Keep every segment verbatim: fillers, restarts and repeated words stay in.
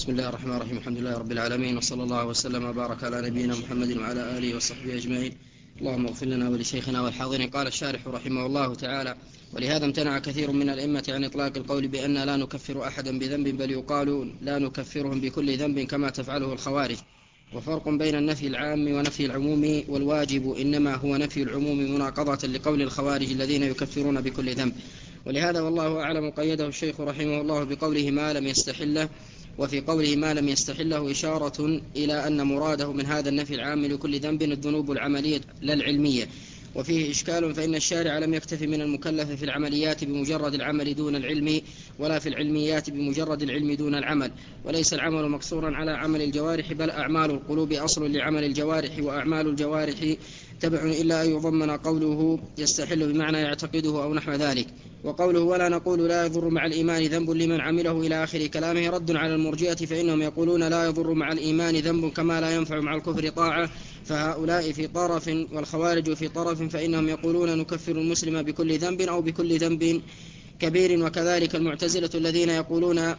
بسم الله الرحمن الرحيم. الحمد لله رب العالمين، وصلى الله وسلم وبارك على نبينا محمد وعلى آله وصحبه أجمعين. اللهم اغفر لنا ولشيخنا والحاضرين. قال الشارح رحمه الله تعالى: ولهذا امتنع كثير من الأئمة عن إطلاق القول بأن لا نكفر أحدا بذنب، بل يقال لا نكفرهم بكل ذنب كما تفعله الخوارج. وفرق بين النفي العام ونفي العموم، والواجب إنما هو نفي العموم مناقضة لقول الخوارج الذين يكفرون بكل ذنب. ولهذا والله أعلم قيده الشيخ رحمه الله بقوله ما لم يستحله، وفي قوله ما لم يستحله إشارة إلى أن مراده من هذا النفي العام لكل ذنب الذنوب العملية لا العلمية. وفيه إشكال، فإن الشارع لم يكتف من المكلف في العمليات بمجرد العمل دون العلم، ولا في العلميات بمجرد العلم دون العمل. وليس العمل مقصورا على عمل الجوارح، بل أعمال القلوب أصل لعمل الجوارح، وأعمال الجوارح تبع إلا أن يضمن قوله يستحل بمعنى يعتقده أو نحو ذلك. وقوله ولا نقول لا يضر مع الإيمان ذنب لمن عمله إلى آخر كلامه رد على المرجئة، فإنهم يقولون لا يضر مع الإيمان ذنب كما لا ينفع مع الكفر طاعة، فهؤلاء في طرف والخوارج في طرف، فإنهم يقولون نكفر المسلم بكل ذنب أو بكل ذنب كبير. وكذلك المعتزلة الذين يقولون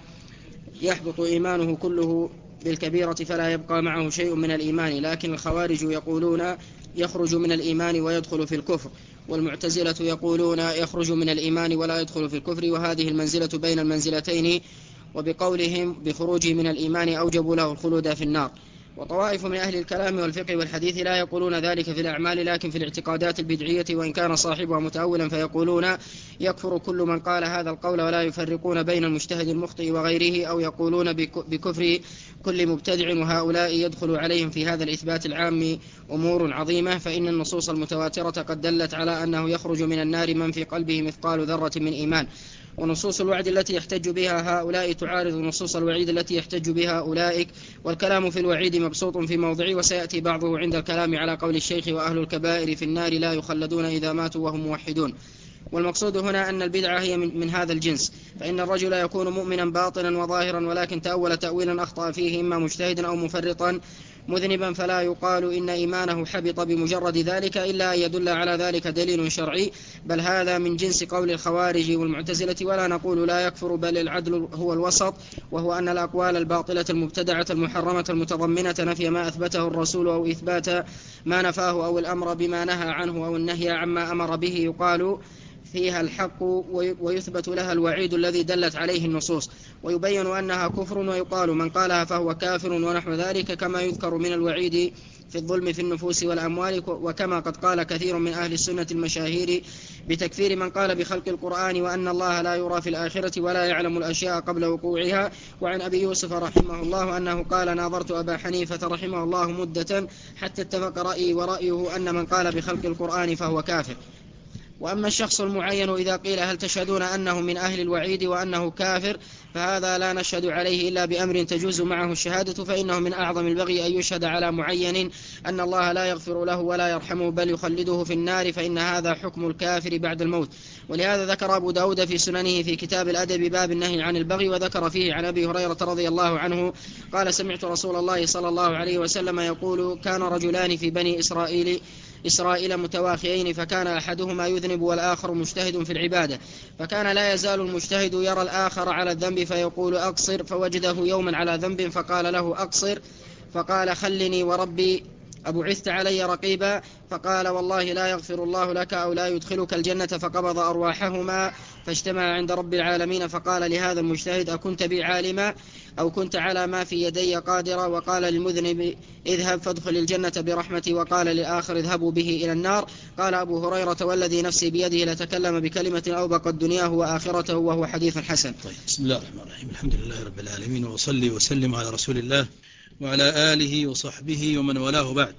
يحبط إيمانه كله بالكبيرة فلا يبقى معه شيء من الإيمان، لكن الخوارج يقولون يخرج من الإيمان ويدخل في الكفر، والمعتزلة يقولون يخرج من الإيمان ولا يدخل في الكفر، وهذه المنزلة بين المنزلتين، وبقولهم بخروجه من الإيمان أوجبوا له الخلود في النار. وطوائف من أهل الكلام والفقه والحديث لا يقولون ذلك في الأعمال، لكن في الاعتقادات البدعية، وإن كان صاحبها متأولا، فيقولون يكفر كل من قال هذا القول، ولا يفرقون بين المجتهد المخطئ وغيره، أو يقولون بكفر كل مبتدع، وهؤلاء يدخل عليهم في هذا الإثبات العام أمور عظيمة. فإن النصوص المتواترة قد دلت على أنه يخرج من النار من في قلبه مثقال ذرة من إيمان، ونصوص الوعد التي يحتج بها هؤلاء تعارض نصوص الوعيد التي يحتج بها أولئك، والكلام في الوعيد مبسوط في موضعه، وسيأتي بعضه عند الكلام على قول الشيخ وأهل الكبائر في النار لا يخلدون إذا ماتوا وهم موحدون. والمقصود هنا أن البدعة هي من, من هذا الجنس، فإن الرجل يكون مؤمنا باطنا وظاهرا، ولكن تأول تأويلا أخطأ فيه إما مجتهدا أو مفرطا مذنبا، فلا يقال إن إيمانه حبط بمجرد ذلك، إلا أن يدل على ذلك دليل شرعي، بل هذا من جنس قول الخوارج والمعتزلة. ولا نقول لا يكفر، بل العدل هو الوسط، وهو أن الأقوال الباطلة المبتدعة المحرمة المتضمنة نفي ما أثبته الرسول أو إثبات ما نفاه، أو الأمر بما نهى عنه أو النهي عما أمر به، يقال فيها الحق ويثبت لها الوعيد الذي دلت عليه النصوص، ويبين أنها كفر، ويقال من قالها فهو كافر ونحو ذلك، كما يذكر من الوعيد في الظلم في النفوس والأموال. وكما قد قال كثير من أهل السنة المشاهير بتكفير من قال بخلق القرآن وأن الله لا يرى في الآخرة ولا يعلم الأشياء قبل وقوعها. وعن أبي يوسف رحمه الله أنه قال ناظرت أبا حنيفة رحمه الله مدة حتى اتفق رأيي ورأيه أن من قال بخلق القرآن فهو كافر. وأما الشخص المعين إذا قيل هل تشهدون أنه من أهل الوعيد وأنه كافر، فهذا لا نشهد عليه إلا بأمر تجوز معه الشهادة، فإنه من أعظم البغي أن يشهد على معين أن الله لا يغفر له ولا يرحمه بل يخلده في النار، فإن هذا حكم الكافر بعد الموت. ولهذا ذكر أبو داود في سننه في كتاب الأدب باب النهي عن البغي، وذكر فيه عن أبي هريرة رضي الله عنه قال سمعت رسول الله صلى الله عليه وسلم يقول كان رجلان في بني إسرائيل إسرائيل متواخيين، فكان أحدهما يذنب والآخر مجتهد في العبادة، فكان لا يزال المجتهد يرى الآخر على الذنب فيقول أقصر، فوجده يوما على ذنب فقال له أقصر، فقال خلني وربي أبعثت علي رقيبا، فقال والله لا يغفر الله لك أو لا يدخلك الجنة، فقبض أرواحهما فاجتمع عند رب العالمين، فقال لهذا المجتهد أكنت بي عالما أو كنت على ما في يدي قادرا، وقال للمذنب اذهب فادخل الجنة برحمتي، وقال للآخر اذهبوا به إلى النار. قال أبو هريرة والذي نفسي بيده لتكلم بكلمة أوبقت دنياه وآخرته، وهو حديث حسن. طيب، بسم الله الرحمن الرحيم. الحمد لله رب العالمين، وصلي وسلم على رسول الله وعلى آله وصحبه ومن والاه بعد.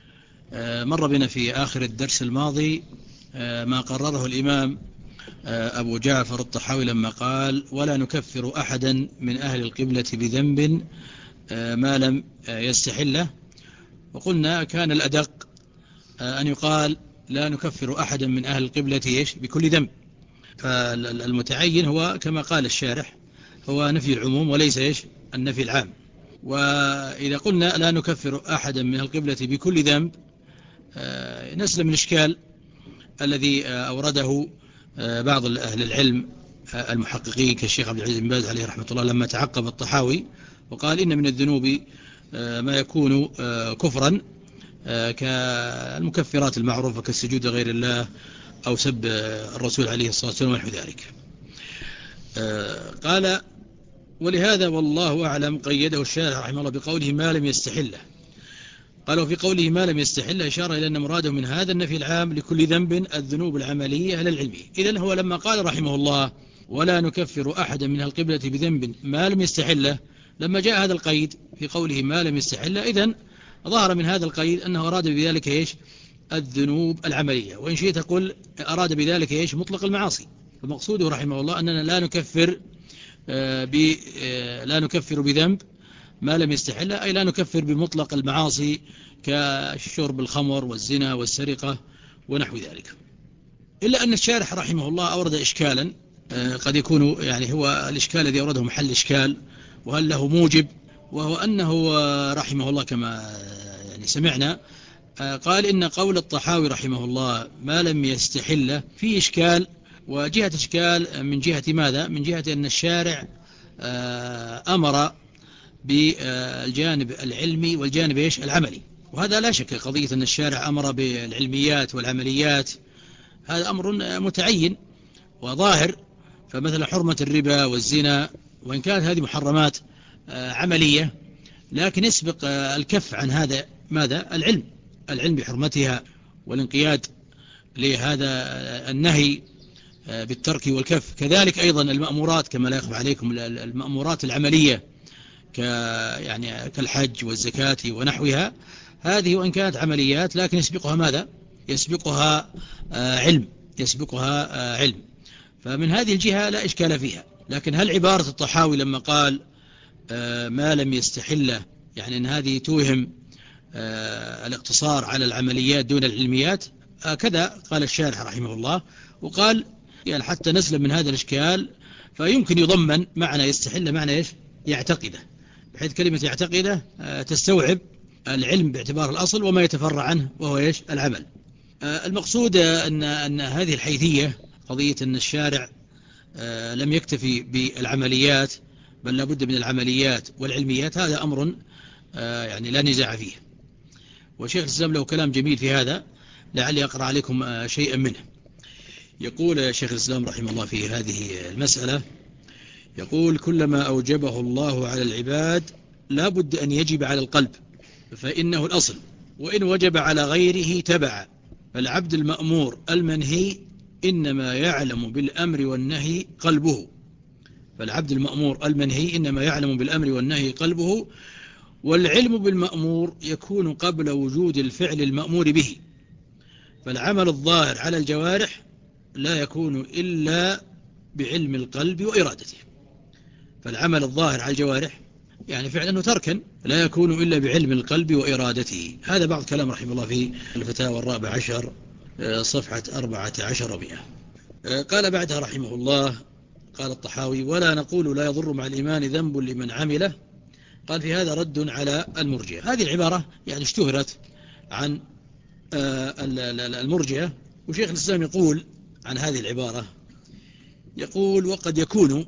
مر بنا في آخر الدرس الماضي ما قرره الإمام أبو جعفر الطحاوي لما قال ولا نكفر أحدا من أهل القبلة بذنب ما لم يستحله، وقلنا كان الأدق أن يقال لا نكفر أحدا من أهل القبلة بكل ذنب، فالمتعين هو كما قال الشارح هو نفي العموم وليس إيش النفي العام. وإذا قلنا لا نكفر أحدا من القبلة بكل ذنب نسلم من الإشكال الذي أورده بعض أهل العلم المحققين كالشيخ عبد العزيز بن باز عليه رحمة الله لما تعقب الطحاوي وقال إن من الذنوب ما يكون كفرا كالمكفرات المعروفة كالسجود غير الله أو سب الرسول عليه الصلاة والسلام ونحو ذلك. قال ولهذا والله أعلم قيده الشارع رحمه الله بقوله ما لم يستحله. قالوا في قوله ما لم يستحله إشارة إلى أن مراده من هذا النفي العام لكل ذنب الذنوب العملية على العلمية. إذن هو لما قال رحمه الله ولا نكفر أحدا من القبلة بذنب ما لم يستحله، لما جاء هذا القيد في قوله ما لم يستحله إذن ظهر من هذا القيد أنه أراد بذلك إيش؟ الذنوب العملية. وإن شئت قل أراد بذلك إيش؟ مطلق المعاصي. فمقصوده رحمه الله أننا لا نكفر ب لا نكفر بذنب ما لم يستحله، أي لا نكفر بمطلق المعاصي كالشرب الخمر والزنا والسرقة ونحو ذلك. إلا أن الشارح رحمه الله أورد إشكالا قد يكون يعني هو الإشكال الذي أورده محل إشكال وهل له موجب، وهو أنه رحمه الله كما يعني سمعنا قال إن قول الطحاوي رحمه الله ما لم يستحله فيه إشكال، وجهة إشكال من جهة ماذا؟ من جهة أن الشارع أمر بالجانب العلمي والجانب إيش؟ العملي. وهذا لا شك قضية أن الشارع أمر بالعلميات والعمليات هذا أمر متعين وظاهر. فمثلا حرمة الربا والزنا وإن كانت هذه محرمات عملية لكن يسبق الكف عن هذا ماذا؟ العلم العلم بحرمتها والانقياد لهذا النهي بالترك والكف. كذلك أيضا المأمورات كما لا يخفى عليكم المأمورات العملية يعني كالحج والزكاة ونحوها، هذه وإن كانت عمليات لكن يسبقها ماذا؟ يسبقها علم يسبقها علم. فمن هذه الجهة لا إشكال فيها. لكن هل عبارة الطحاوي لما قال ما لم يستحله يعني أن هذه توهم الاقتصار على العمليات دون العلميات؟ كذا قال الشارح رحمه الله. وقال يعني حتى نسلم من هذا الإشكال فيمكن يضمن معنى يستحل معنى إيش؟ يعتقده، بحيث كلمة يعتقده تستوعب العلم باعتبار الأصل وما يتفرع عنه وهو إيش؟ العمل. المقصود أن, أن هذه الحيثية قضية أن الشارع لم يكتفي بالعمليات بل لابد من العمليات والعلميات، هذا أمر يعني لا نزاع فيه. وشيخ الإسلام له كلام جميل في هذا لعلي أقرأ عليكم شيئا منه. يقول شيخ الإسلام رحمه الله في هذه المسألة، يقول كلما أوجبه الله على العباد لا بد أن يجب على القلب فإنه الأصل، وإن وجب على غيره تبع. فالعبد المأمور المنهي إنما يعلم بالأمر والنهي قلبه فالعبد المأمور المنهي إنما يعلم بالأمر والنهي قلبه. والعلم بالمأمور يكون قبل وجود الفعل المأمور به. فالعمل الظاهر على الجوارح لا يكون إلا بعلم القلب وإرادته. فالعمل الظاهر على الجوارح يعني فعلا تركا لا يكون إلا بعلم القلب وإرادته. هذا بعض كلام رحمه الله في الفتاوى الرابع عشر صفحة أربعة عشر ومئة. قال بعدها رحمه الله قال الطحاوي ولا نقول لا يضر مع الإيمان ذنب لمن عمله. قال في هذا رد على المرجئة. هذه العبارة يعني اشتهرت عن المرجئة. وشيخ الإسلام يقول عن هذه العبارة يقول وقد يكون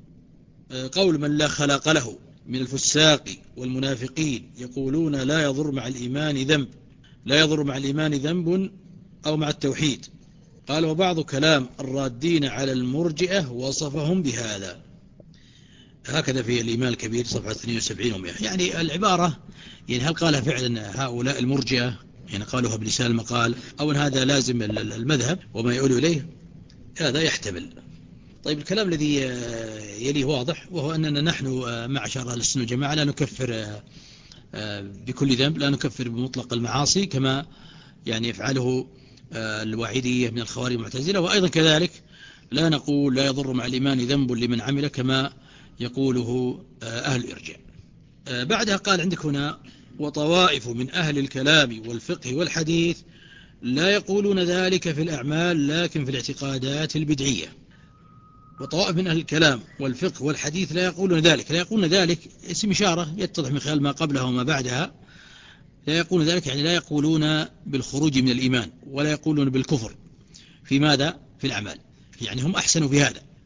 قول من لا خلاق له من الفساق والمنافقين يقولون لا يضر مع الإيمان ذنب لا يضر مع الإيمان ذنب أو مع التوحيد. قال وبعض كلام الرادين على المرجئة وصفهم بهذا. هكذا في الإيمان الكبير صفحة اثنين وسبعين ومئة. يعني العبارة يعني هل قالها فعلا هؤلاء المرجئة يعني قالوها بلسان المقال أو أن هذا لازم المذهب وما يقول إليه؟ هذا يحتمل. طيب الكلام الذي يليه واضح، وهو أننا نحن معشر أهل السنة والجماعة لا نكفر بكل ذنب، لا نكفر بمطلق المعاصي كما يعني يفعله الواعدية من الخوارج والمعتزلة. وأيضا كذلك لا نقول لا يضر مع الإيمان ذنب لمن عمل كما يقوله أهل الإرجاء. بعدها قال عندك هنا وطوائف من أهل الكلام والفقه والحديث لا يقولون ذلك في الأعمال لكن في الاعتقادات البدعية. وطوائف من أهل الكلام والفقه والحديث لا يقولون ذلك. لا يقولون ذلك اسم إشارة يتضح من خلال ما قبلها وما بعدها. لا يقولون ذلك يعني لا يقولون بالخروج من الإيمان ولا يقولون بالكفر في ماذا؟ في الأعمال. يعني هم أحسنوا في هذا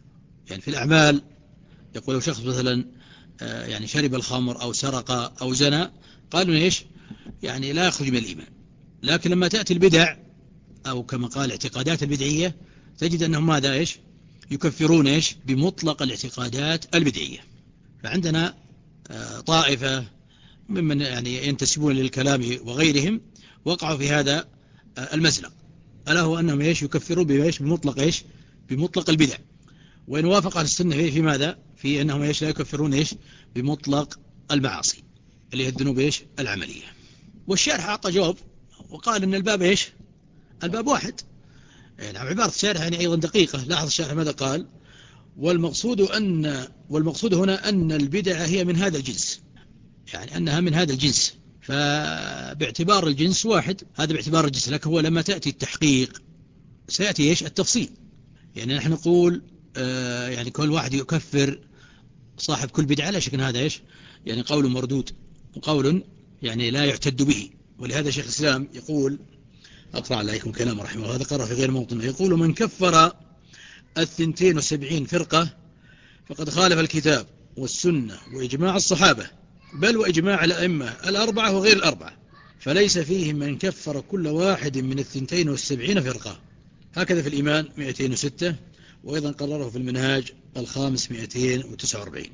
يعني في الأعمال يقول لو شخص مثلا يعني شرب الخمر أو سرق أو زنى قالوا إيش يعني لا يخرج من الإيمان. لكن لما تأتي البدع أو كما قال اعتقادات البدعية تجد أنهم ماذا إيش يكفرون إيش بمطلق الاعتقادات البدعية. فعندنا طائفة ممن يعني ينتسبون للكلام وغيرهم وقعوا في هذا المزلق، ألا هو أنهم إيش يكفرون بإيش بمطلق إيش بمطلق البدع، وإن وافق أهل السنة في ماذا في أنهم إيش لا يكفرون إيش بمطلق المعاصي اللي هي الذنوب إيش العملية. والشارح أعطى جواب وقال أن الباب إيش الباب واحد. يعني عبارة الشارح يعني أيضا دقيقة. لاحظ الشارح ماذا قال: والمقصود أن والمقصود هنا أن البدع هي من هذا الجنس، يعني أنها من هذا الجنس، فباعتبار الجنس واحد، هذا باعتبار الجنس. لكن هو لما تأتي التحقيق سيأتي إيش التفصيل. يعني نحن نقول آه يعني كل واحد يكفر صاحب كل بدعة، لا شك أن هذا إيش يعني قول مردود وقول يعني لا يعتد به. ولهذا شيخ الإسلام يقول، أقرأ عليكم كلام رحمه الله، هذا قرأ في غير موطن، يقول: من كفر الثنتين وسبعين فرقة فقد خالف الكتاب والسنة وإجماع الصحابة، بل وإجماع الأئمة الأربعة وغير الأربعة، فليس فيهم من كفر كل واحد من الثنتين والسبعين فرقة. هكذا في الإيمان مئتين وستة، وأيضا قرره في المنهاج الخامس مئتين وتسعة وأربعين.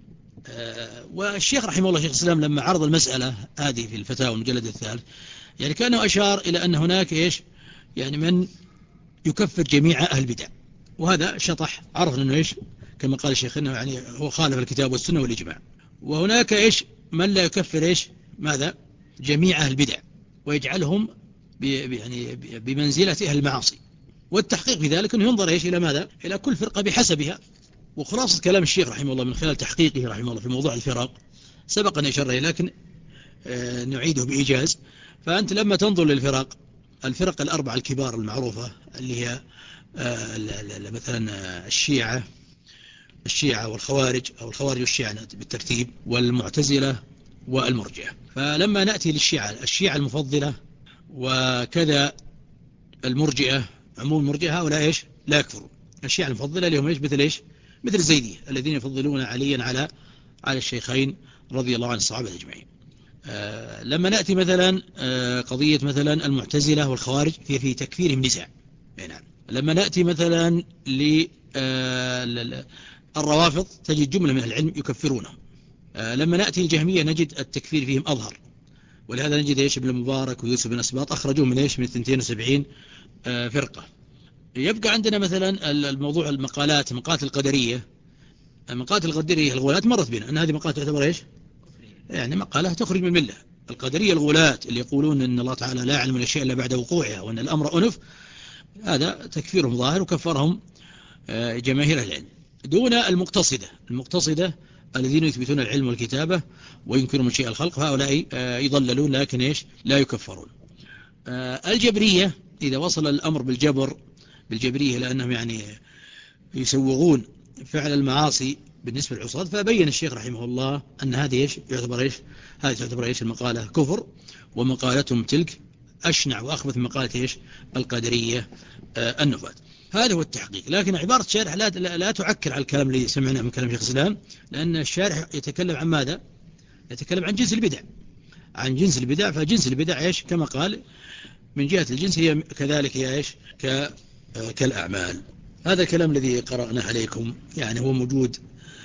آه والشيخ رحمه الله شيخ الإسلام لما عرض المسألة هذه في الفتاوى المجلد الثالث يعني كانه أشار إلى أن هناك إيش يعني من يكفر جميع أهل البدع، وهذا شطح عرفنا أنه إيش كما قال الشيخ أنه يعني هو خالف الكتاب والسنة والإجماع. وهناك إيش من لا يكفر إيش ماذا جميع أهل البدع ويجعلهم يعني بمنزلة أهل المعاصي. والتحقيق في ذلك أنه ينظر إيش إلى ماذا إلى كل فرقة بحسبها. وخلاصة كلام الشيخ رحمه الله من خلال تحقيقه رحمه الله في موضوع الفرق سبق أن يشرح، لكن آه نعيده بإيجاز. فأنت لما تنظر للفرق الفرق الأربعة الكبار المعروفة اللي هي آه مثلا الشيعة الشيعة والخوارج أو الخوارج والشيعة بالترتيب، والمعتزلة والمرجئة. فلما نأتي للشيعة الشيعة المفضلة وكذا المرجئة عموم المرجئة هؤلاء إيش لا يكفرون. الشيعة المفضلة لهم إيش مثل إيش مثل الزيدية الذين يفضلون عليا على على الشيخين رضي الله عن الصحابة أجمعين. آه لما نأتي مثلا آه قضية مثلا المعتزلة والخوارج في في تكفيرهم نزاع. نعم. لما نأتي مثلا ل آه الروافض تجد جملة من العلم يكفرونهم. آه لما نأتي الجهمية نجد التكفير فيهم أظهر، ولهذا نجد إيش ابن المبارك ويوسف بن أسباط أخرجوا من إيش من اثنتين وسبعين آه فرقة. يبقى عندنا مثلا الموضوع المقالات مقالات القدرية. مقالات القدرية الغلاة مرت بنا أن هذه مقالات تعتبر إيش يعني مقالة تخرج من الملة. القدرية الغلاة اللي يقولون أن الله تعالى لا يعلم الأشياء إلا بعد وقوعها وأن الأمر أنف، هذا تكفيرهم ظاهر وكفرهم جماهير العلم. دون المقتصدة المقتصدة الذين يثبتون العلم والكتابة وينكرون مشيئة الخلق، هؤلاء يضللون لكن إيش لا يكفرون. الجبرية إذا وصل الأمر بالجبر بالجبرية لأنهم يعني يسوغون فعل المعاصي بالنسبة للعصاة، فبين الشيخ رحمه الله أن هذه إيش يعتبر إيش هذه تعتبر إيش المقالة كفر، ومقالتهم تلك أشنع وأخبث من مقالة إيش القدرية آه النفاة. هذا هو التحقيق. لكن عبارة الشارح لا, لا, لا تعكر على الكلام اللي سمعناه من كلام شيخ الإسلام، لأن الشارح يتكلم عن ماذا يتكلم عن جنس البدع عن جنس البدع فجنس البدع إيش كما قال من جهة الجنس هي كذلك هي إيش ك كالأعمال. هذا الكلام الذي قرأناه عليكم يعني هو موجود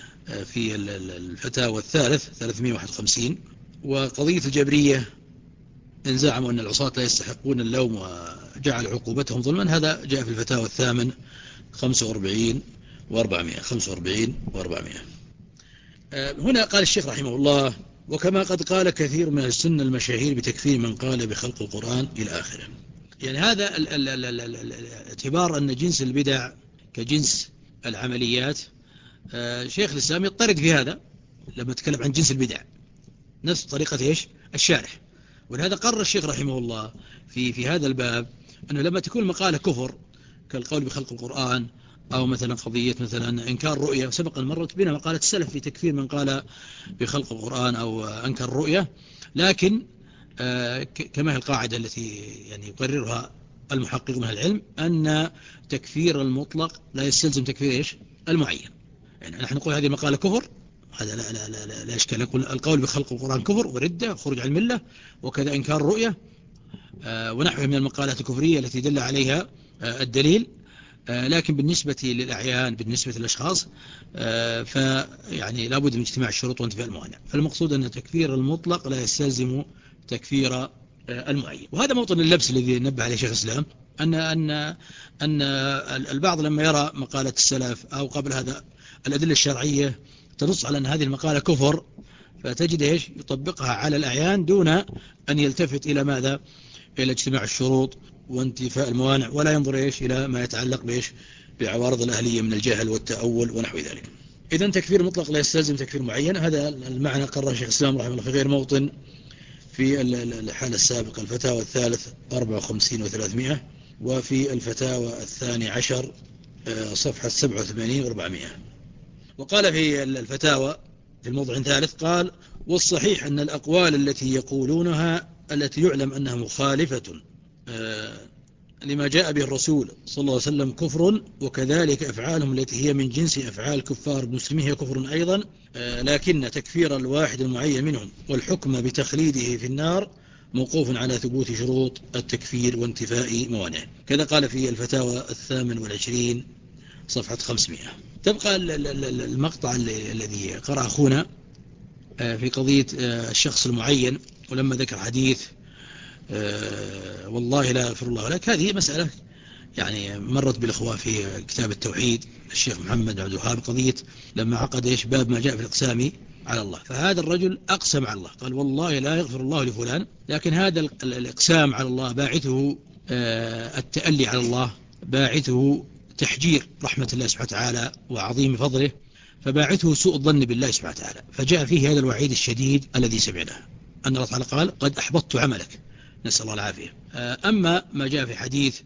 في الفتاوى الثالث ثلاثمئة وواحد وخمسين. وقضية الجبرية إن زعموا أن العصاة لا يستحقون اللوم وجعل عقوبتهم ظلما، هذا جاء في الفتاوى الثامن خمسة وأربعين وأربعمائة خمسة وأربعين وأربعمائة. هنا قال الشيخ رحمه الله: وكما قد قال كثير من السنة المشاهير بتكفير من قال بخلق القرآن إلى آخره. يعني هذا الاعتبار أن جنس البدع كجنس العمليات، شيخ الإسلام يضطرد في هذا لما تكلم عن جنس البدع نفس طريقة إيش الشارح. ولهذا قرر الشيخ رحمه الله في في هذا الباب أنه لما تكون مقالة كفر كالقول بخلق القرآن أو مثلا قضية مثلا إنكار رؤية، سبق أن مرت بنا مقالة السلف في تكفير من قال بخلق القرآن أو أنكر الرؤية، لكن كما هي القاعدة التي يعني يقررها المحقق من العلم أن تكفير المطلق لا يستلزم تكفير إيش المعين. يعني نحن نقول هذه المقالة كفر، هذا لا لا لا لا, لا إشكال. يقول القول بخلق القرآن كفر وردة وخروج عن الملة، وكذا إنكار الرؤية آه ونحوه من المقالات الكفرية التي دل عليها آه الدليل. آه لكن بالنسبة للأعيان، بالنسبة للأشخاص آه فيعني لابد من اجتماع الشروط وانتفاء الموانع. فالمقصود أن تكفير المطلق لا يستلزم تكفير آه المعين. وهذا موطن اللبس الذي نبه عليه شيخ الإسلام، أن أن أن البعض لما يرى مقالة السلف أو قبل هذا الأدلة الشرعية تنص على أن هذه المقالة كفر، فتجد إيش يطبقها على الأعيان دون أن يلتفت إلى ماذا؟ إلى اجتماع الشروط وانتفاء الموانع، ولا ينظر إيش إلى ما يتعلق بإيش بعوارض الأهلية من الجهل والتأول ونحو ذلك. إذن تكفير مطلق لا يستلزم تكفير معين. هذا المعنى قرر شيخ الإسلام رحمه الله في غير موطن في الحالة السابقة الفتاوى الثالث أربعة وخمسين وثلاثمائة، وفي الفتاوى الثاني عشر صفحة سبعة وثمانين وأربعمائة. وقال في الفتاوى في الموضع ثالث قال: والصحيح أن الأقوال التي يقولونها التي يعلم أنها مخالفة لما جاء به الرسول صلى الله عليه وسلم كفر، وكذلك أفعالهم التي هي من جنس أفعال كفار المسلمين هي كفر أيضا، لكن تكفير الواحد المعين منهم والحكم بتخليده في النار موقوف على ثبوت شروط التكفير وانتفاء موانعه. كذا قال في الفتاوى الثامن والعشرين صفحة خمسمائة. تبقى المقطع الذي قرأ أخونا في قضية الشخص المعين، ولما ذكر حديث والله لا يغفر الله لك، هذه مسألة يعني مرت بالأخوة في كتاب التوحيد الشيخ محمد عبد الوهاب، قضية لما عقد إيش باب ما جاء في الإقسام على الله. فهذا الرجل أقسم على الله قال والله لا يغفر الله لفلان، لكن هذا الإقسام على الله باعثه التألي على الله، باعثه تحجير رحمة الله سبحانه وتعالى وعظيم فضله، فباعثه سوء الظن بالله سبحانه وتعالى. فجاء فيه هذا الوعيد الشديد الذي سمعناه، أن الله تعالى قال قد أحبطت عملك، نسأل الله العافية. أما ما جاء في حديث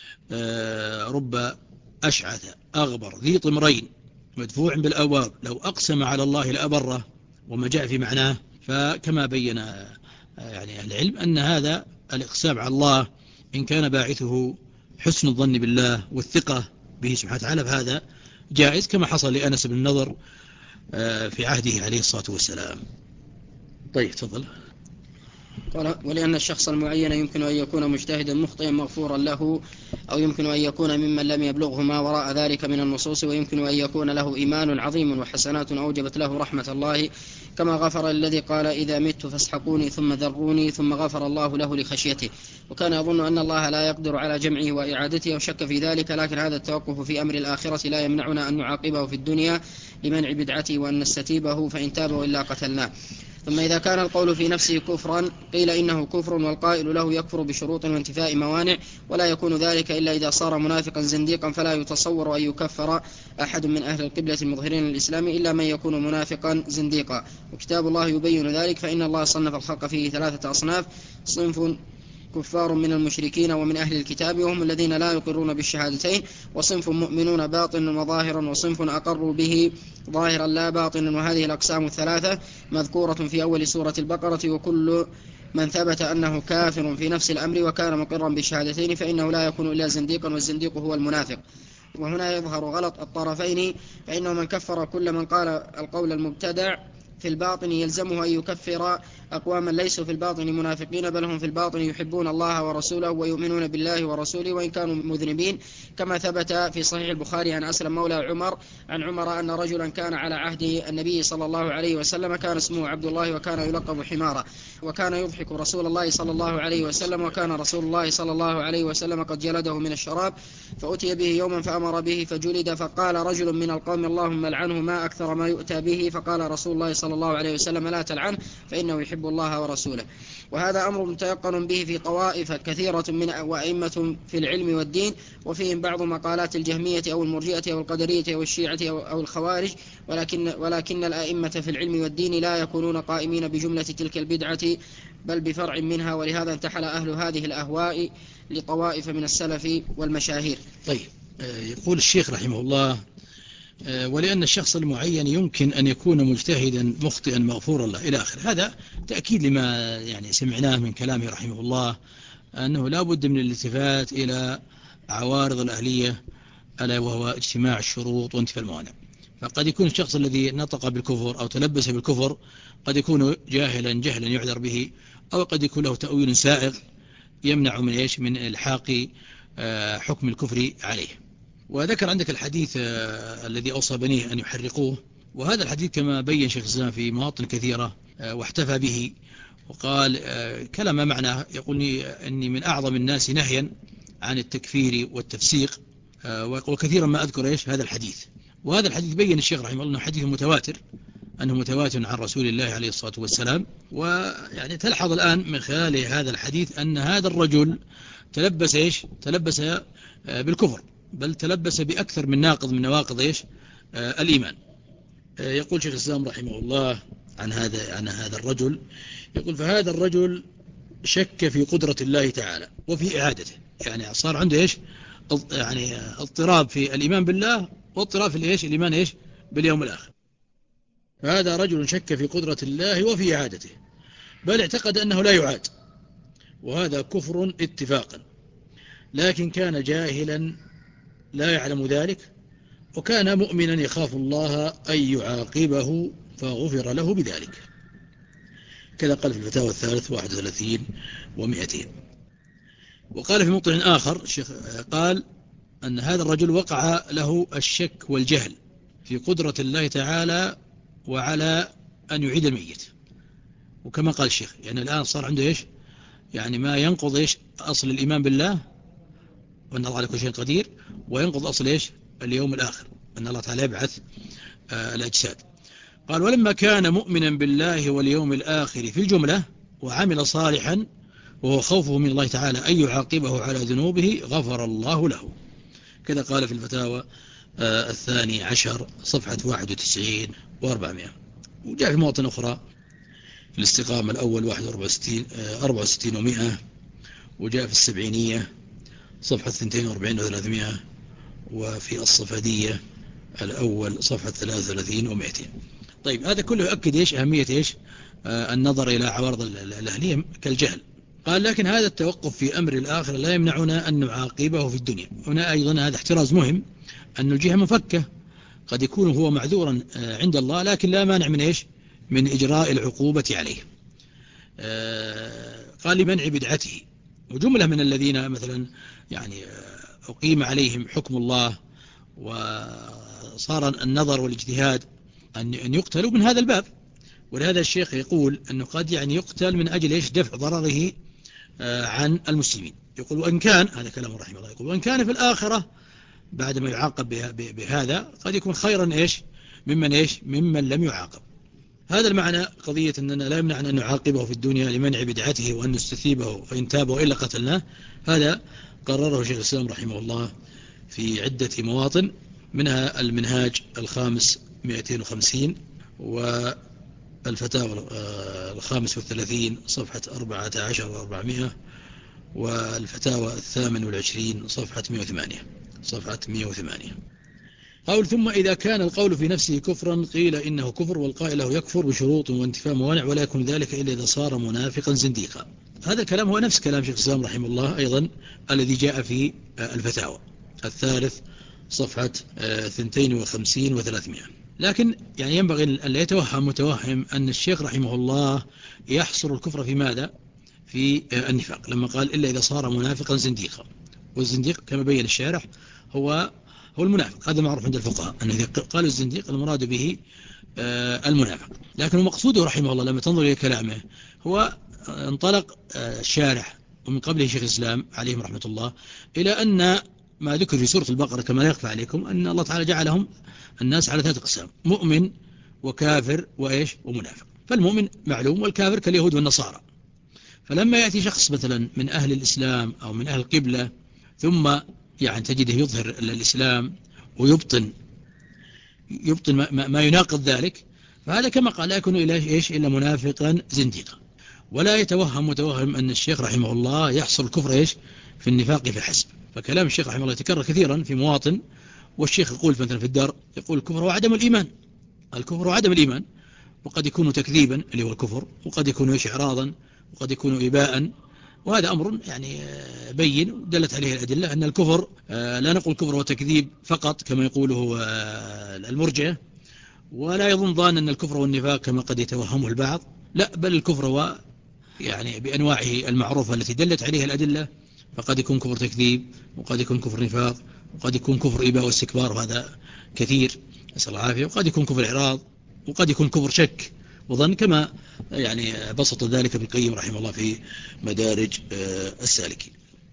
رب أشعث أغبر ذي طمرين مدفوع بالأبواب لو أقسم على الله لأبره، وما جاء في معناه، فكما بين يعني العلم أن هذا الإقسام على الله إن كان باعثه حسن الظن بالله والثقة به سبحانه وتعالى فهذا جائز، كما حصل لأنس بن النضر في عهده عليه الصلاة والسلام. طيب تفضل. قال: ولأن الشخص المعين يمكن أن يكون مجتهدا مخطئا مغفورا له، أو يمكن أن يكون ممن لم يبلغه ما وراء ذلك من النصوص، ويمكن أن يكون له إيمان عظيم وحسنات أوجبت له رحمة الله، كما غفر الذي قال إذا مت فاسحقوني ثم ذروني، ثم غفر الله له لخشيته. وكان يظن أن الله لا يقدر على جمعه وإعادته وشك في ذلك، لكن هذا التوقف في أمر الآخرة لا يمنعنا أن نعاقبه في الدنيا لمنع بدعته وأن نستتيبه، فإن تاب وإلا قتلناه. ثم إذا كان القول في نفسه كفرا قيل إنه كفر، والقائل له يكفر بشروط وانتفاء موانع، ولا يكون ذلك إلا إذا صار منافقا زنديقا، فلا يتصور أن يكفر أحد من أهل القبلة المظهرين للإسلام إلا من يكون منافقا زنديقا، وكتاب الله يبين ذلك. فإن الله صنف الخلق فيه ثلاثة أصناف: صنف كفار من المشركين ومن أهل الكتاب وهم الذين لا يقرون بالشهادتين، وصنف مؤمنون باطنا وظاهرا، وصنف أقروا به ظاهرا لا باطنا. وهذه الأقسام الثلاثة مذكورة في أول سورة البقرة. وكل من ثبت أنه كافر في نفس الأمر وكان مقرا بالشهادتين فإنه لا يكون إلا زنديقا، والزنديق هو المنافق. وهنا يظهر غلط الطرفين، فإنه من كفر كل من قال القول المبتدع في الباطن يلزمه أن يكفر أقواما ليسوا في الباطن منافقين، بل هم في الباطن يحبون الله ورسوله ويؤمنون بالله ورسوله وإن كانوا مذنبين، كما ثبت في صحيح البخاري عن أسلم مولى عمر عن عمر أن رجلا كان على عهد النبي صلى الله عليه وسلم كان اسمه عبد الله وكان يلقب حمارا، وكان يضحك رسول الله صلى الله عليه وسلم، وكان رسول الله صلى الله عليه وسلم قد جلده من الشراب، فأتي به يوما فأمر به فجلد، فقال رجل من القوم اللهم لعنه ما أكثر ما يؤتى به، فقال رسول الله صلى الله عليه وسلم لا تلعنه فإنه يحب الله ورسوله. وهذا أمر متيقن به في طوائف كثيرة من وأئمة في العلم والدين، وفيهم بعض مقالات الجهمية أو المرجئة أو القدرية أو الشيعة أو الخوارج، ولكن, ولكن الأئمة في العلم والدين لا يكونون قائمين بجملة تلك البدعة بل بفرع منها، ولهذا انتحل أهل هذه الأهواء لطوائف من السلف والمشاهير. طيب، يقول الشيخ رحمه الله: ولأن الشخص المعين يمكن أن يكون مجتهدا مخطئا مغفورا له إلى آخر. هذا تأكيد لما يعني سمعناه من كلامه رحمه الله، أنه لا بد من الالتفات إلى عوارض الأهلية، ألا وهو اجتماع الشروط وانتفاء الموانع. فقد يكون الشخص الذي نطق بالكفر أو تلبس بالكفر قد يكون جاهلا جهلا يعذر به، أو قد يكون له تأويل سائغ يمنع من إيش من إلحاق حكم الكفر عليه. وذكر عندك الحديث الذي أوصى بنيه أن يحرقوه، وهذا الحديث كما بين شيخ الإسلام في مواطن كثيرة واحتفى به، وقال كلام معناه، يقول أني من أعظم الناس نهيا عن التكفير والتفسيق، ويقول كثيرا ما أذكر إيش هذا الحديث. وهذا الحديث بين الشيخ رحمه الله أنه حديث متواتر، أنه متواتر عن رسول الله عليه الصلاة والسلام. ويعني تلحظ الآن من خلال هذا الحديث أن هذا الرجل تلبس إيش تلبس بالكفر، بل تلبس بأكثر من ناقض من نواقض إيش الإيمان. يقول شيخ الإسلام رحمه الله عن هذا عن هذا الرجل، يقول فهذا الرجل شك في قدرة الله تعالى وفي إعادته، يعني صار عنده إيش يعني اضطراب في الإيمان بالله واضطراب في الإيش الإيمان إيش باليوم الآخر. فهذا رجل شك في قدرة الله وفي إعادته، بل اعتقد أنه لا يعاد، وهذا كفر اتفاقا، لكن كان جاهلا لا يعلم ذلك، وكان مؤمنا يخاف الله أن يعاقبه فغفر له بذلك. كذا قال في الفتاوى الثالث واحد وثلاثين ومئتين. وقال في موطن آخر الشيخ قال أن هذا الرجل وقع له الشك والجهل في قدرة الله تعالى وعلى أن يعيد الميت. وكما قال الشيخ يعني الآن صار عنده إيش يعني ما ينقض إيش أصل الإيمان بالله وأن الله على كل شيء قدير، وينقض أصل إيش اليوم الآخر أن الله تعالى يبعث آه الأجساد. قال ولما كان مؤمنا بالله واليوم الآخر في الجملة وعمل صالحا وهو خوفه من الله تعالى أن يعاقبه على ذنوبه غفر الله له. كذا قال في الفتاوى آه الثاني عشر صفحة واحد وتسعين وأربعمائة. وجاء في مواطن أخرى في الاستقامة الأول واحد وأربعة وستين ومئة، وجاء في السبعينية صفحة اثنين وأربعين وثلاثمائة، وفي الصفدية الأول صفحة ثلاثة وثلاثين ومئتين. طيب هذا كله يؤكد إيش أهمية إيش آه النظر إلى عوارض الأهلية كالجهل. قال لكن هذا التوقف في أمر الآخر لا يمنعنا أن نعاقبه في الدنيا. هنا أيضا هذا احتراز مهم، أن الجهة مفكة، قد يكون هو معذورا آه عند الله، لكن لا مانع من إيش من إجراء العقوبة عليه. آه قال لمنع بدعته. وجملة من الذين مثلا يعني أقيم عليهم حكم الله وصار النظر والاجتهاد أن يقتلوا من هذا الباب. ولهذا الشيخ يقول أنه قد يعني يقتل من أجل إيش دفع ضرره عن المسلمين. يقول وإن كان هذا كلام رحمه الله، يقول وإن كان في الآخرة بعد ما يعاقب بهذا قد يكون خيرا إيش ممن إيش ممن لم يعاقب. هذا المعنى قضية أننا لا يمنع أن نعاقبه في الدنيا لمنع بدعته وأن نستثيبه فإن تابه إلا قتلناه. هذا قرره شيخ الإسلام رحمه الله في عدة مواطن، منها المنهاج الخامس مئتين وخمسين، والفتاوى الخامس والثلاثين صفحة أربعة عشر وأربعمائة، والفتاوى الثامن والعشرين صفحة مئة وثمانية صفحة مئة وثمانية. قول ثم إذا كان القول في نفسه كفرا قيل إنه كفر، والقائل له يكفر بشروط وانتفاء موانع، ولا يكون ذلك إلا إذا صار منافقا زنديقا. هذا الكلام هو نفس كلام شيخ الإسلام رحمه الله أيضا الذي جاء في الفتاوى الثالث صفحة اثنين وخمسين وثلاثمائة. لكن يعني ينبغي أن لا يتوهم متوهم أن الشيخ رحمه الله يحصر الكفر في ماذا؟ في النفاق، لما قال إلا إذا صار منافقا زنديقا. والزنديق كما بين الشارح هو هو المنافق، هذا معروف عند الفقهاء أن إذا قال الزنديق المراد به المنافق. لكن مقصوده رحمه الله لما تنظر إلى كلامه هو انطلق الشارح ومن قبله شيخ الإسلام عليهم رحمة الله إلى أن ما ذكر في سورة البقرة كما لا يخفى عليكم أن الله تعالى جعلهم الناس على ثلاثة أقسام: مؤمن وكافر وإيش ومنافق. فالمؤمن معلوم، والكافر كاليهود والنصارى. فلما يأتي شخص مثلا من أهل الإسلام أو من أهل القبلة ثم يعني تجده يظهر الإسلام ويبطن يبطن ما, ما يناقض ذلك، فهذا كما قال لا يكون إلا إيش إلا منافقا زنديقا. ولا يتوهم متوهم أن الشيخ رحمه الله يحصل الكفر إيش في النفاق فحسب. فكلام الشيخ رحمه الله يتكرر كثيرا في مواطن، والشيخ يقول مثلا في الدار يقول الكفر هو عدم الإيمان، الكفر هو عدم الإيمان، وقد يكون تكذيبا اللي هو الكفر، وقد يكون إيش إعراضا، وقد يكون إباء، وهذا أمر يعني بين دلت عليه الأدلة أن الكفر لا نقول كفر وتكذيب فقط كما يقوله المرجئة، ولا يظن ظان أن الكفر والنفاق كما قد يتوهمه البعض، لا، بل الكفر هو يعني بأنواعه المعروفة التي دلت عليها الأدلة، فقد يكون كفر تكذيب، وقد يكون كفر نفاق، وقد يكون كفر إباء واستكبار، وهذا كثير نسأل الله العافية، وقد يكون كفر إعراض، وقد يكون كفر شك وظن، كما يعني بسط ذلك ابن القيم رحمه الله في مدارج السالكين.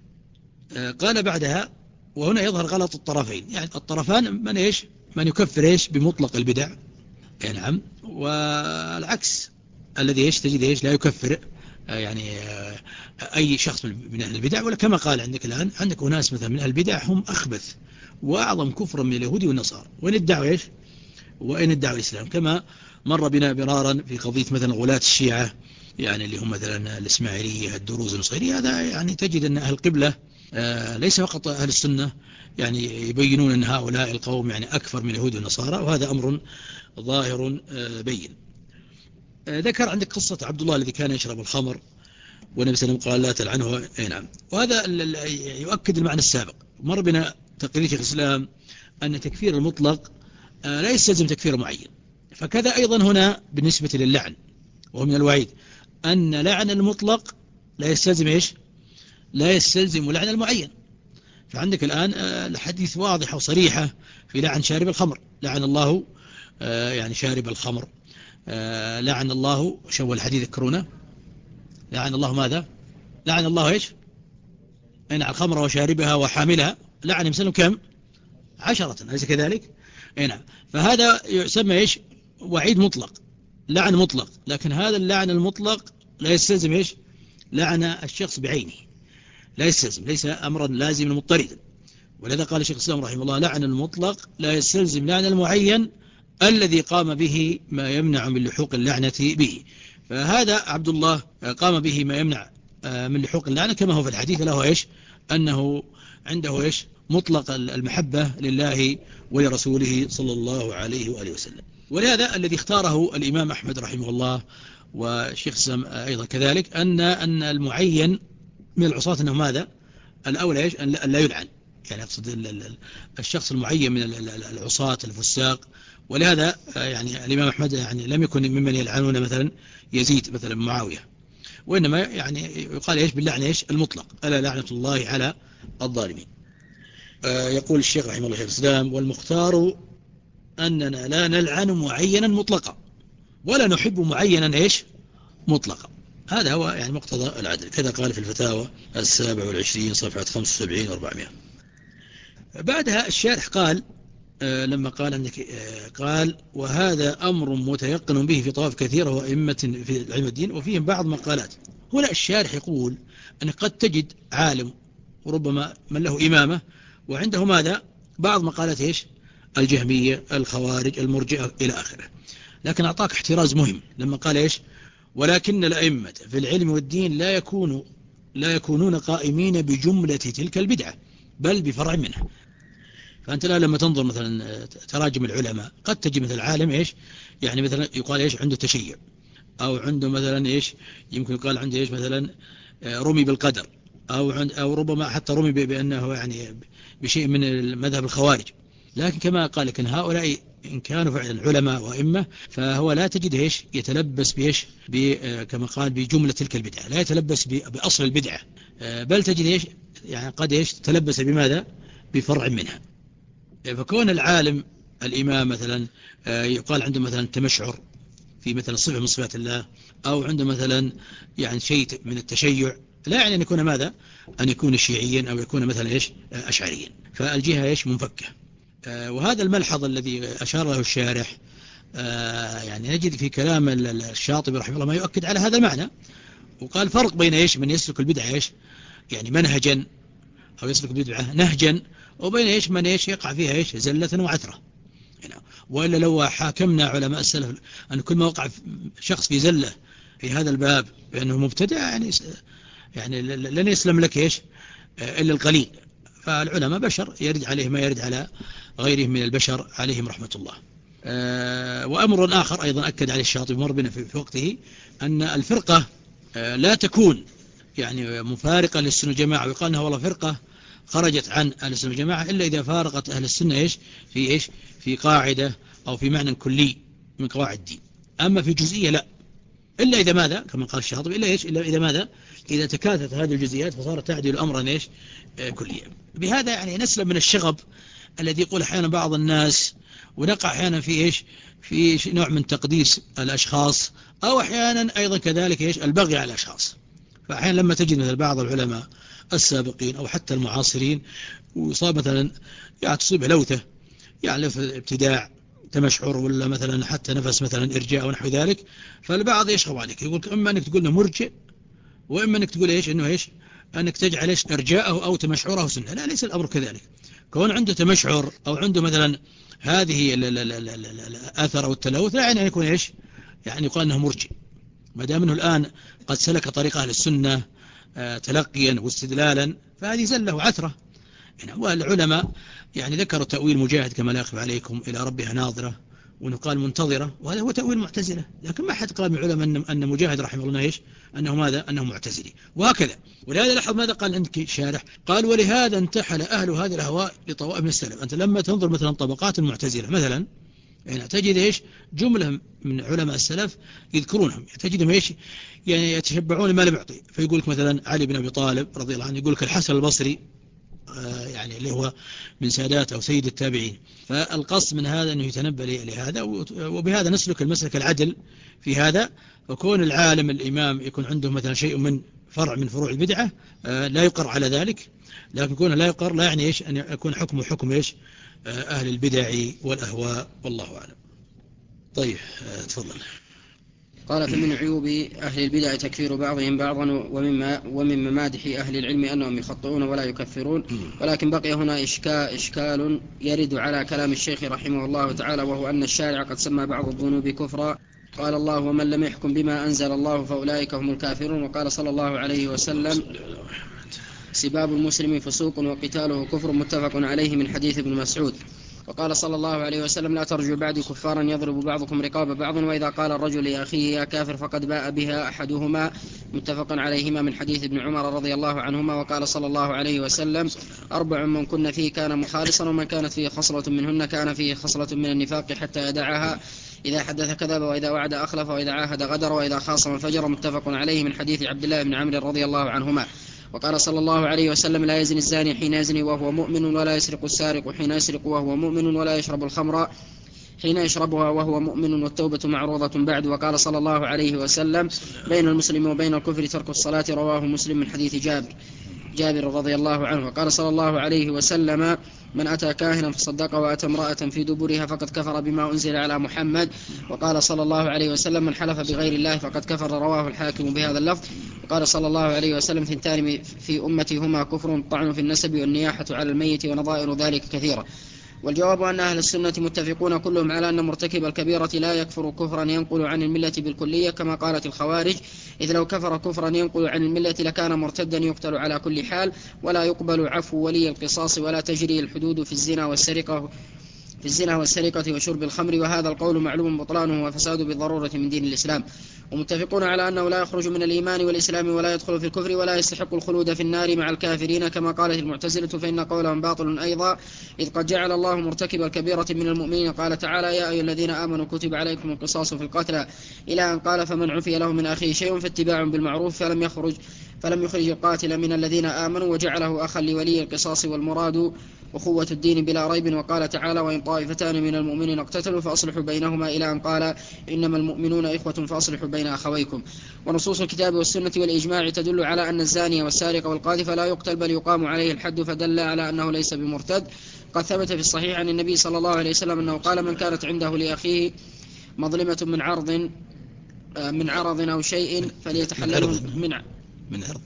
قال بعدها: وهنا يظهر غلط الطرفين، يعني الطرفان من إيش؟ من يكفر إيش بمطلق البدع، يعني نعم، والعكس الذي إيش تجد إيش لا يكفر يعني أي شخص من أهل البدع، ولا كما قال عندك الآن عندك أناس مثلا من أهل البدع هم أخبث وأعظم كفرا من اليهود والنصارى، وإن ادعوا إيش؟ وإن ادعوا الإسلام، كما مر بنا مرارا في قضية مثلا غلاة الشيعة، يعني اللي هم مثلا الإسماعيلية الدروز النصيرية، هذا يعني تجد أن أهل القبلة ليس فقط أهل السنة يعني يبينون أن هؤلاء القوم يعني أكثر من اليهود والنصارى، وهذا أمر ظاهر بين. ذكر عندك قصة عبد الله الذي كان يشرب الخمر والنبي صلى الله عليه وسلم قال لا تلعنه، اي نعم، وهذا يؤكد المعنى السابق. مر بنا تقرير شيخ الإسلام أن تكفير المطلق لا يستلزم تكفير معين، فكذا أيضا هنا بالنسبة للعن، وهو من الوعيد أن لعن المطلق لا يستلزم إيش؟ لا يستلزم لعن المعين. فعندك الآن الحديث واضحة وصريحة في لعن شارب الخمر، لعن الله يعني شارب الخمر، لعن الله شو الحديث ذكرونا، لعن الله ماذا؟ لعن الله إيش؟ أين الخمر وشاربها وحاملها، لعن مثلا كم؟ عشرة، أليس كذلك؟ نعم. فهذا يسمى إيش؟ وعيد مطلق، لعن مطلق، لكن هذا اللعن المطلق لا يستلزم إيش؟ لعن الشخص بعينه، لا يستلزم، ليس أمرا لازما مضطردا. ولذا قال شيخ الإسلام رحمه الله: لعن المطلق لا يستلزم لعن المعين الذي قام به ما يمنع من لحوق اللعنة به. فهذا عبد الله قام به ما يمنع من لحوق اللعنة، كما هو في الحديث له إيش؟ أنه عنده إيش؟ مطلق المحبة لله ولرسوله صلى الله عليه وآله وسلم. ولهذا الذي اختاره الإمام أحمد رحمه الله وشيخ الإسلام أيضا كذلك أن أن المعين من العصاة أنه ماذا؟ الأولى إيش؟ أن لا يلعن، يعني أقصد الشخص المعين من العصاة الفساق. ولهذا يعني الإمام أحمد يعني لم يكن ممن يلعنون مثلا يزيد مثلا معاوية، وإنما يعني يقال إيش؟ باللعن إيش؟ المطلق، ألا لعنة الله على الظالمين. يقول الشيخ رحمه الله شيخ الإسلام: والمختار أننا لا نلعن معينا مطلقا ولا نحب معينا إيش؟ مطلقا. هذا هو يعني مقتضى العدل، كذا قال في الفتاوى السابع والعشرين صفحة خمسة وسبعين وأربعمائة. بعدها الشارح قال لما قال أنك قال: وهذا أمر متيقن به في طوائف كثيرة وأئمة في علم الدين وفيهم بعض مقالات. هنا الشارح يقول أن قد تجد عالم وربما من له إمامة وعنده ماذا؟ بعض مقالات إيش؟ الجهمية، الخوارج، المرجئة إلى آخره، لكن أعطاك احتراز مهم لما قال إيش؟ ولكن الأئمة في العلم والدين لا يكونوا لا يكونون قائمين بجملة تلك البدعة بل بفرع منها. فأنت لا لما تنظر مثلا تراجم العلماء قد تجي مثل عالم إيش؟ يعني مثلا يقال إيش؟ عنده تشيع، أو عنده مثلا إيش؟ يمكن يقال عنده إيش؟ مثلا رمي بالقدر، أو عند أو ربما حتى رمي بأنه يعني بشيء من المذهب الخوارج. لكن كما قال لك إن هؤلاء إن كانوا فعلا علماء وأئمة فهو لا تجد إيش؟ يتلبس بإيش؟ كما قال بجملة تلك البدعة، لا يتلبس بأصل البدعة، بل تجد إيش؟ يعني قد إيش؟ تلبس بماذا؟ بفرع منها. فكون العالم الإمام مثلا يقال عنده مثلا تمشعر في مثلا صفة من صفات الله، أو عنده مثلا يعني شيء من التشيع، لا يعني أن يكون ماذا؟ أن يكون شيعيا أو يكون مثلا إيش؟ أشعريا. فالجهة إيش؟ منفكة. وهذا الملحظ الذي أشار له الشارح يعني نجد في كلام الشاطبي رحمه الله ما يؤكد على هذا المعنى، وقال فرق بين إيش؟ من يسلك البدعة إيش؟ يعني منهجا أو يسلك البدعة نهجا، وبين إيش؟ من إيش؟ يقع فيها إيش؟ زلة وعثرة. وإلا لو حاكمنا علماء السلف أن كل ما وقع شخص في زلة في هذا الباب بأنه مبتدع يعني يعني لن يسلم لك إيش؟ إلا القليل. فالعلماء بشر يرد عليه ما يرد على غيرهم من البشر عليهم رحمة الله. وأمر آخر أيضا أكد عليه الشاطبي مر بنا في وقته أن الفرقة لا تكون يعني مفارقة للسنة والجماعة ويقال أنها والله فرقة خرجت عن أهل السنة والجماعة إلا إذا فارقت أهل السنة إيش في إيش في قاعدة أو في معنى كلي من قواعد الدين. أما في جزئية لا، إلا إذا ماذا كما قال الشاطبي إلا إيش إلا إذا ماذا إذا تكاثت هذه الجزئيات فصارت تعدل أمرا إيش آه كليا. بهذا يعني نسلم من الشغب الذي يقول أحيانا بعض الناس، ونقع أحيانا في إيش في نوع من تقديس الأشخاص، أو أحيانا أيضا كذلك إيش البغي على الأشخاص. فأحيانا لما تجد مثل بعض العلماء السابقين أو حتى المعاصرين ويصاب مثلا يعني تصيبه لوثة، يعني في ابتداع تمشعر ولا مثلا حتى نفس مثلا إرجاء ونحو ذلك، فالبعض يشغب عليك يقول إما أنك تقول إنه مرجئ، وإما أنك تقول إيش إنه إيش أنك تجعل إيش إرجاءه أو تمشعره سنة. لا، ليس الأمر كذلك. كون عنده تمشعر أو عنده مثلا هذه الأثر أو التلوث لا يعني أن يكون إيش يعني يقال أنه مرجئ، ما دام أنه الآن قد سلك طريق أهل السنة تلقيا واستدلالا، فهذه زلة وعثرة. يعني والعلماء يعني ذكروا تأويل مجاهد كما لا يخفى عليكم إلى ربها ناظرة، وأنه قال منتظرة، وهذا هو تأويل معتزلة، لكن ما حد قال من العلماء أن مجاهد رحمه الله إيش أنه ماذا أنه معتزلي، وهكذا. ولهذا لاحظ ماذا قال عندك شارح، قال ولهذا انتحل أهل هذه الأهواء لطوائف من السلف. أنت لما تنظر مثلا طبقات المعتزلة مثلا، يعني تجد إيش جملة من علماء السلف يذكرونهم، تجدهم إيش يعني يتشبعون ما لم يعطي. فيقول لك مثلا علي بن أبي طالب رضي الله عنه، يقول لك الحسن البصري يعني اللي هو من سادات أو سيد التابعين. فالقصد من هذا أنه يتنبه لهذا، وبهذا نسلك المسلك العدل في هذا. وكون العالم الإمام يكون عنده مثلا شيء من فرع من فروع البدعة لا يقر على ذلك، لكن كونه لا يقر لا يعني إيش أن يكون حكمه حكم إيش أهل البدع والأهواء، والله أعلم. طيب تفضل. قال فمن عيوب أهل البدع تكفير بعضهم بعضا، ومما ومن ممادح أهل العلم أنهم يخطئون ولا يكفرون. ولكن بقي هنا إشكال, إشكال يرد على كلام الشيخ رحمه الله تعالى، وهو أن الشارع قد سمى بعض الذنوب كفرا. قال الله ومن لم يحكم بما أنزل الله فأولئك هم الكافرون. وقال صلى الله عليه وسلم سباب المسلم فسوق وقتاله كفر، متفق عليه من حديث ابن مسعود. وقال صلى الله عليه وسلم لا ترجعوا بعدي كفارا يضرب بعضكم رقاب بعض، وإذا قال الرجل لأخيه يا كافر فقد باء بها أحدهما، متفق عليهما من حديث ابن عمر رضي الله عنهما. وقال صلى الله عليه وسلم أربع من كن فيه كان مخالصا، ومن كانت فيه خصلة منهن كان فيه خصلة من النفاق حتى يدعها، إذا حدث كذب، وإذا وعد أخلف، وإذا عاهد غدر، وإذا خاصم فجر، متفق عليه من حديث عبد الله بن عمرو رضي الله عنهما. وقال صلى الله عليه وسلم لا يزني الزاني حين يزني وهو مؤمن، ولا يسرق السارق حين يسرق وهو مؤمن، ولا يشرب الخمر حين يشربها وهو مؤمن، والتوبة معروضة بعد. وقال صلى الله عليه وسلم بين المسلم وبين الكفر ترك الصلاة، رواه مسلم من حديث جابر جابر رضي الله عنه. وقال صلى الله عليه وسلم من أتى كاهنا فصدق وأتى امرأة في دبرها فقد كفر بما أنزل على محمد. وقال صلى الله عليه وسلم من حلف بغير الله فقد كفر، رواه الحاكم بهذا اللفظ. وقال صلى الله عليه وسلم ثنتان في أمتي هما كفر، الطعن في النسب والنياحة على الميت ونظائر ذلك كثيرة. والجواب أن أهل السنة متفقون كلهم على أن مرتكب الكبيرة لا يكفر كفرا ينقل عن الملة بالكلية كما قالت الخوارج، إذ لو كفر كفرا ينقل عن الملة لكان مرتدا يقتل على كل حال، ولا يقبل عفو ولي القصاص، ولا تجري الحدود في الزنا والسرقة في الزنا والسرقة وشرب الخمر. وهذا القول معلوم بطلانه وفساد بالضرورة من دين الإسلام. ومتفقون على أنه لا يخرج من الإيمان والإسلام ولا يدخل في الكفر ولا يستحق الخلود في النار مع الكافرين كما قالت المعتزلة، فإن قولهم باطل أيضا، إذ قد جعل الله مرتكب الكبيرة من المؤمنين. قال تعالى يا أيها الذين آمنوا كتب عليكم القصاص في القتلى، إلى أن قال فمن عفي له من أخيه شيء فاتباع بالمعروف، فلم يخرج فلم يخرج القاتل من الذين آمنوا وجعله أخا لولي القصاص، والمراد أخوة الدين بلا ريب. وقال تعالى وإن طائفتان من المؤمنين اقتتلوا فأصلحوا بينهما، إلى أن قال إنما المؤمنون إخوة فأصلحوا بين أخويكم. ونصوص الكتاب والسنة والإجماع تدل على أن الزاني والسارق والقاذف لا يقتل بل يقام عليه الحد، فدل على أنه ليس بمرتد. قد ثبت في الصحيح عن النبي صلى الله عليه وسلم أنه قال من كانت عنده لأخيه مظلمة من عرض من عرض أو شيء فليتحلله من من عرض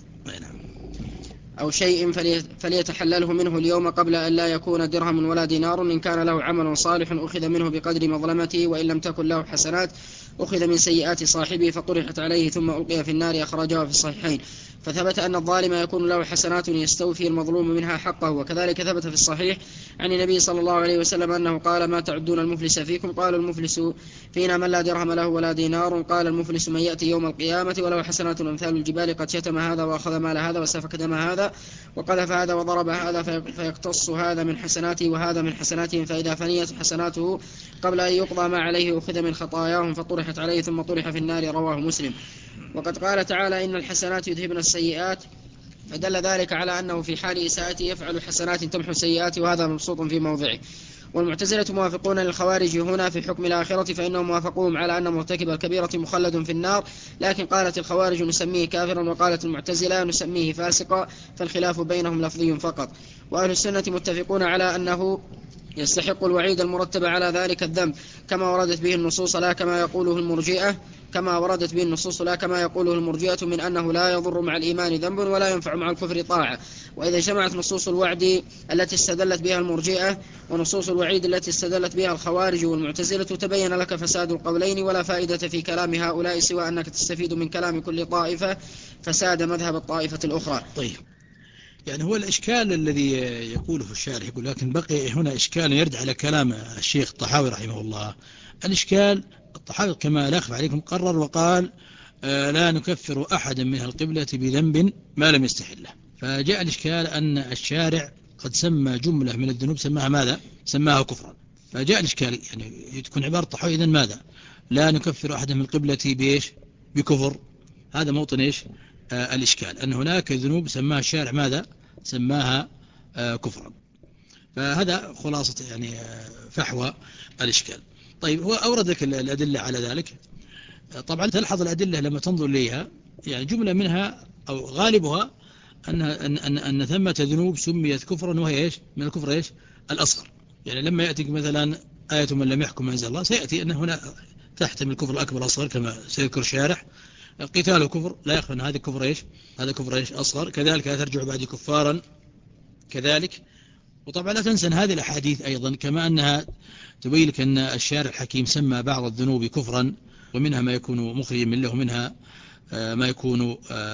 أو شيء فليتحلله منه اليوم قبل أن لا يكون درهم ولا دينار، إن كان له عمل صالح أخذ منه بقدر مظلمته، وإن لم تكن له حسنات أخذ من سيئات صاحبه فطرحت عليه ثم ألقي في النار، أخرجه في الصحيحين. فثبت أن الظالم يكون له حسنات يستوفي المظلوم منها حقه. وكذلك ثبت في الصحيح عن النبي صلى الله عليه وسلم أنه قال: ما تعدون المفلس فيكم؟ قالوا: المفلس فينا من لا درهم له ولا دينار. قال: المفلس من يأتي يوم القيامة وله حسنات أمثال الجبال قد شتم هذا وأخذ مال هذا وسفك دم هذا وقذف هذا وضرب هذا، فيقتص هذا من حسناته وهذا من حسناتهم، فإذا فنيت حسناته قبل أن يقضى ما عليه أخذ من خطاياهم فطرحت عليه ثم طرح في النار. رواه مسلم. وقد قال تعالى: إن الحسنات يذهبن السيئات، فدل ذلك على أنه في حال إساءته يفعل حسنات تمحو السيئات، وهذا مبسوط في موضعه. والمعتزلة موافقون للخوارج هنا في حكم الآخرة، فإنهم موافقوهم على أن مرتكب الكبيرة مخلد في النار، لكن قالت الخوارج نسميه كافرا، وقالت المعتزلة نسميه فاسقا، فالخلاف بينهم لفظي فقط. وأهل السنة متفقون على أنه يستحق الوعيد المرتب على ذلك الذنب كما وردت به النصوص لا كما يقوله المرجئة كما وردت به النصوص لا كما يقوله المرجئة من أنه لا يضر مع الإيمان ذنب ولا ينفع مع الكفر طاعة. وإذا جمعت نصوص الوعد التي استدلت بها المرجئة ونصوص الوعيد التي استدلت بها الخوارج والمعتزلة تبين لك فساد القولين، ولا فائدة في كلام هؤلاء سوى أنك تستفيد من كلام كل طائفة فساد مذهب الطائفة الأخرى. طيب، يعني هو الإشكال الذي يقوله الشارح، يقول لكن بقي هنا إشكال يرد على كلام الشيخ الطحاوي رحمه الله. الإشكال الطحاوي كما لا أخفى عليكم قرر وقال: آه لا نكفر أحدا من القبلة بذنب ما لم يستحله. فجاء الإشكال أن الشارع قد سمى جملة من الذنوب سماها ماذا؟ سماها كفرا. فجاء الإشكال يعني تكون عبارة الطحاوي إذن ماذا؟ لا نكفر أحدا من القبلة بإيش؟ بكفر. هذا موطن إيش؟ آه الإشكال أن هناك ذنوب سماها الشارع ماذا؟ سماها آه كفرا. فهذا خلاصة يعني آه فحوى الإشكال. طيب، هو أورد لك الأدلة على ذلك. طبعا تلحظ الأدلة لما تنظر إليها، يعني جملة منها أو غالبها أن, أن, أن, أن ثمة ذنوب سميت كفرا، وهي إيش؟ من الكفر إيش؟ الأصغر. يعني لما يأتيك مثلا آية من لم يحكم ما أنزل الله، سيأتي أن هنا تحتمل الكفر الأكبر والأصغر كما سيذكر الشارح. قتال الكفر لا يخفى أن هذا كفر إيش؟ هذا كفر إيش؟ أصغر. كذلك لا ترجع بعد كفارا كذلك. وطبعا لا تنسى هذه الأحاديث أيضا كما أنها تبين لك أن الشارع الحكيم سمى بعض الذنوب كفرا، ومنها ما يكون مخرجا من له، ومنها ما يكون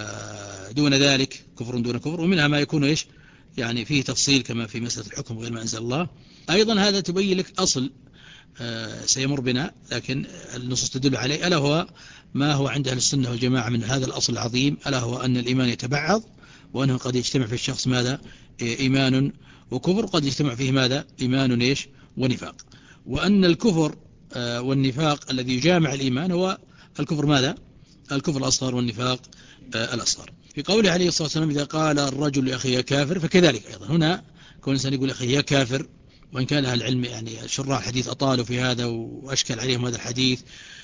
دون ذلك كفر دون كفر، ومنها ما يكون إيش؟ يعني فيه تفصيل كما في مسألة الحكم غير ما أنزل الله. أيضا هذا تبين لك أصل سيمر بنا لكن النصوص تدل عليه، ألا هو ما هو عند أهل السنة والجماعة من هذا الأصل العظيم، ألا هو أن الإيمان يتبعض، وأنه قد يجتمع في الشخص ماذا؟ إيمان وكفر، قد يجتمع فيه ماذا؟ إيمان إيش؟ ونفاق. وأن الكفر والنفاق الذي يجامع الإيمان هو الكفر ماذا؟ الكفر الأصغر والنفاق الأصغر. في قوله عليه الصلاة والسلام: إذا قال الرجل لأخيه يا كافر، فكذلك أيضا هنا كون الإنسان يقول أخيه يا كافر، وإن كان أهل العلم يعني شراح الحديث أطالوا في هذا وأشكل عليهم هذا الحديث،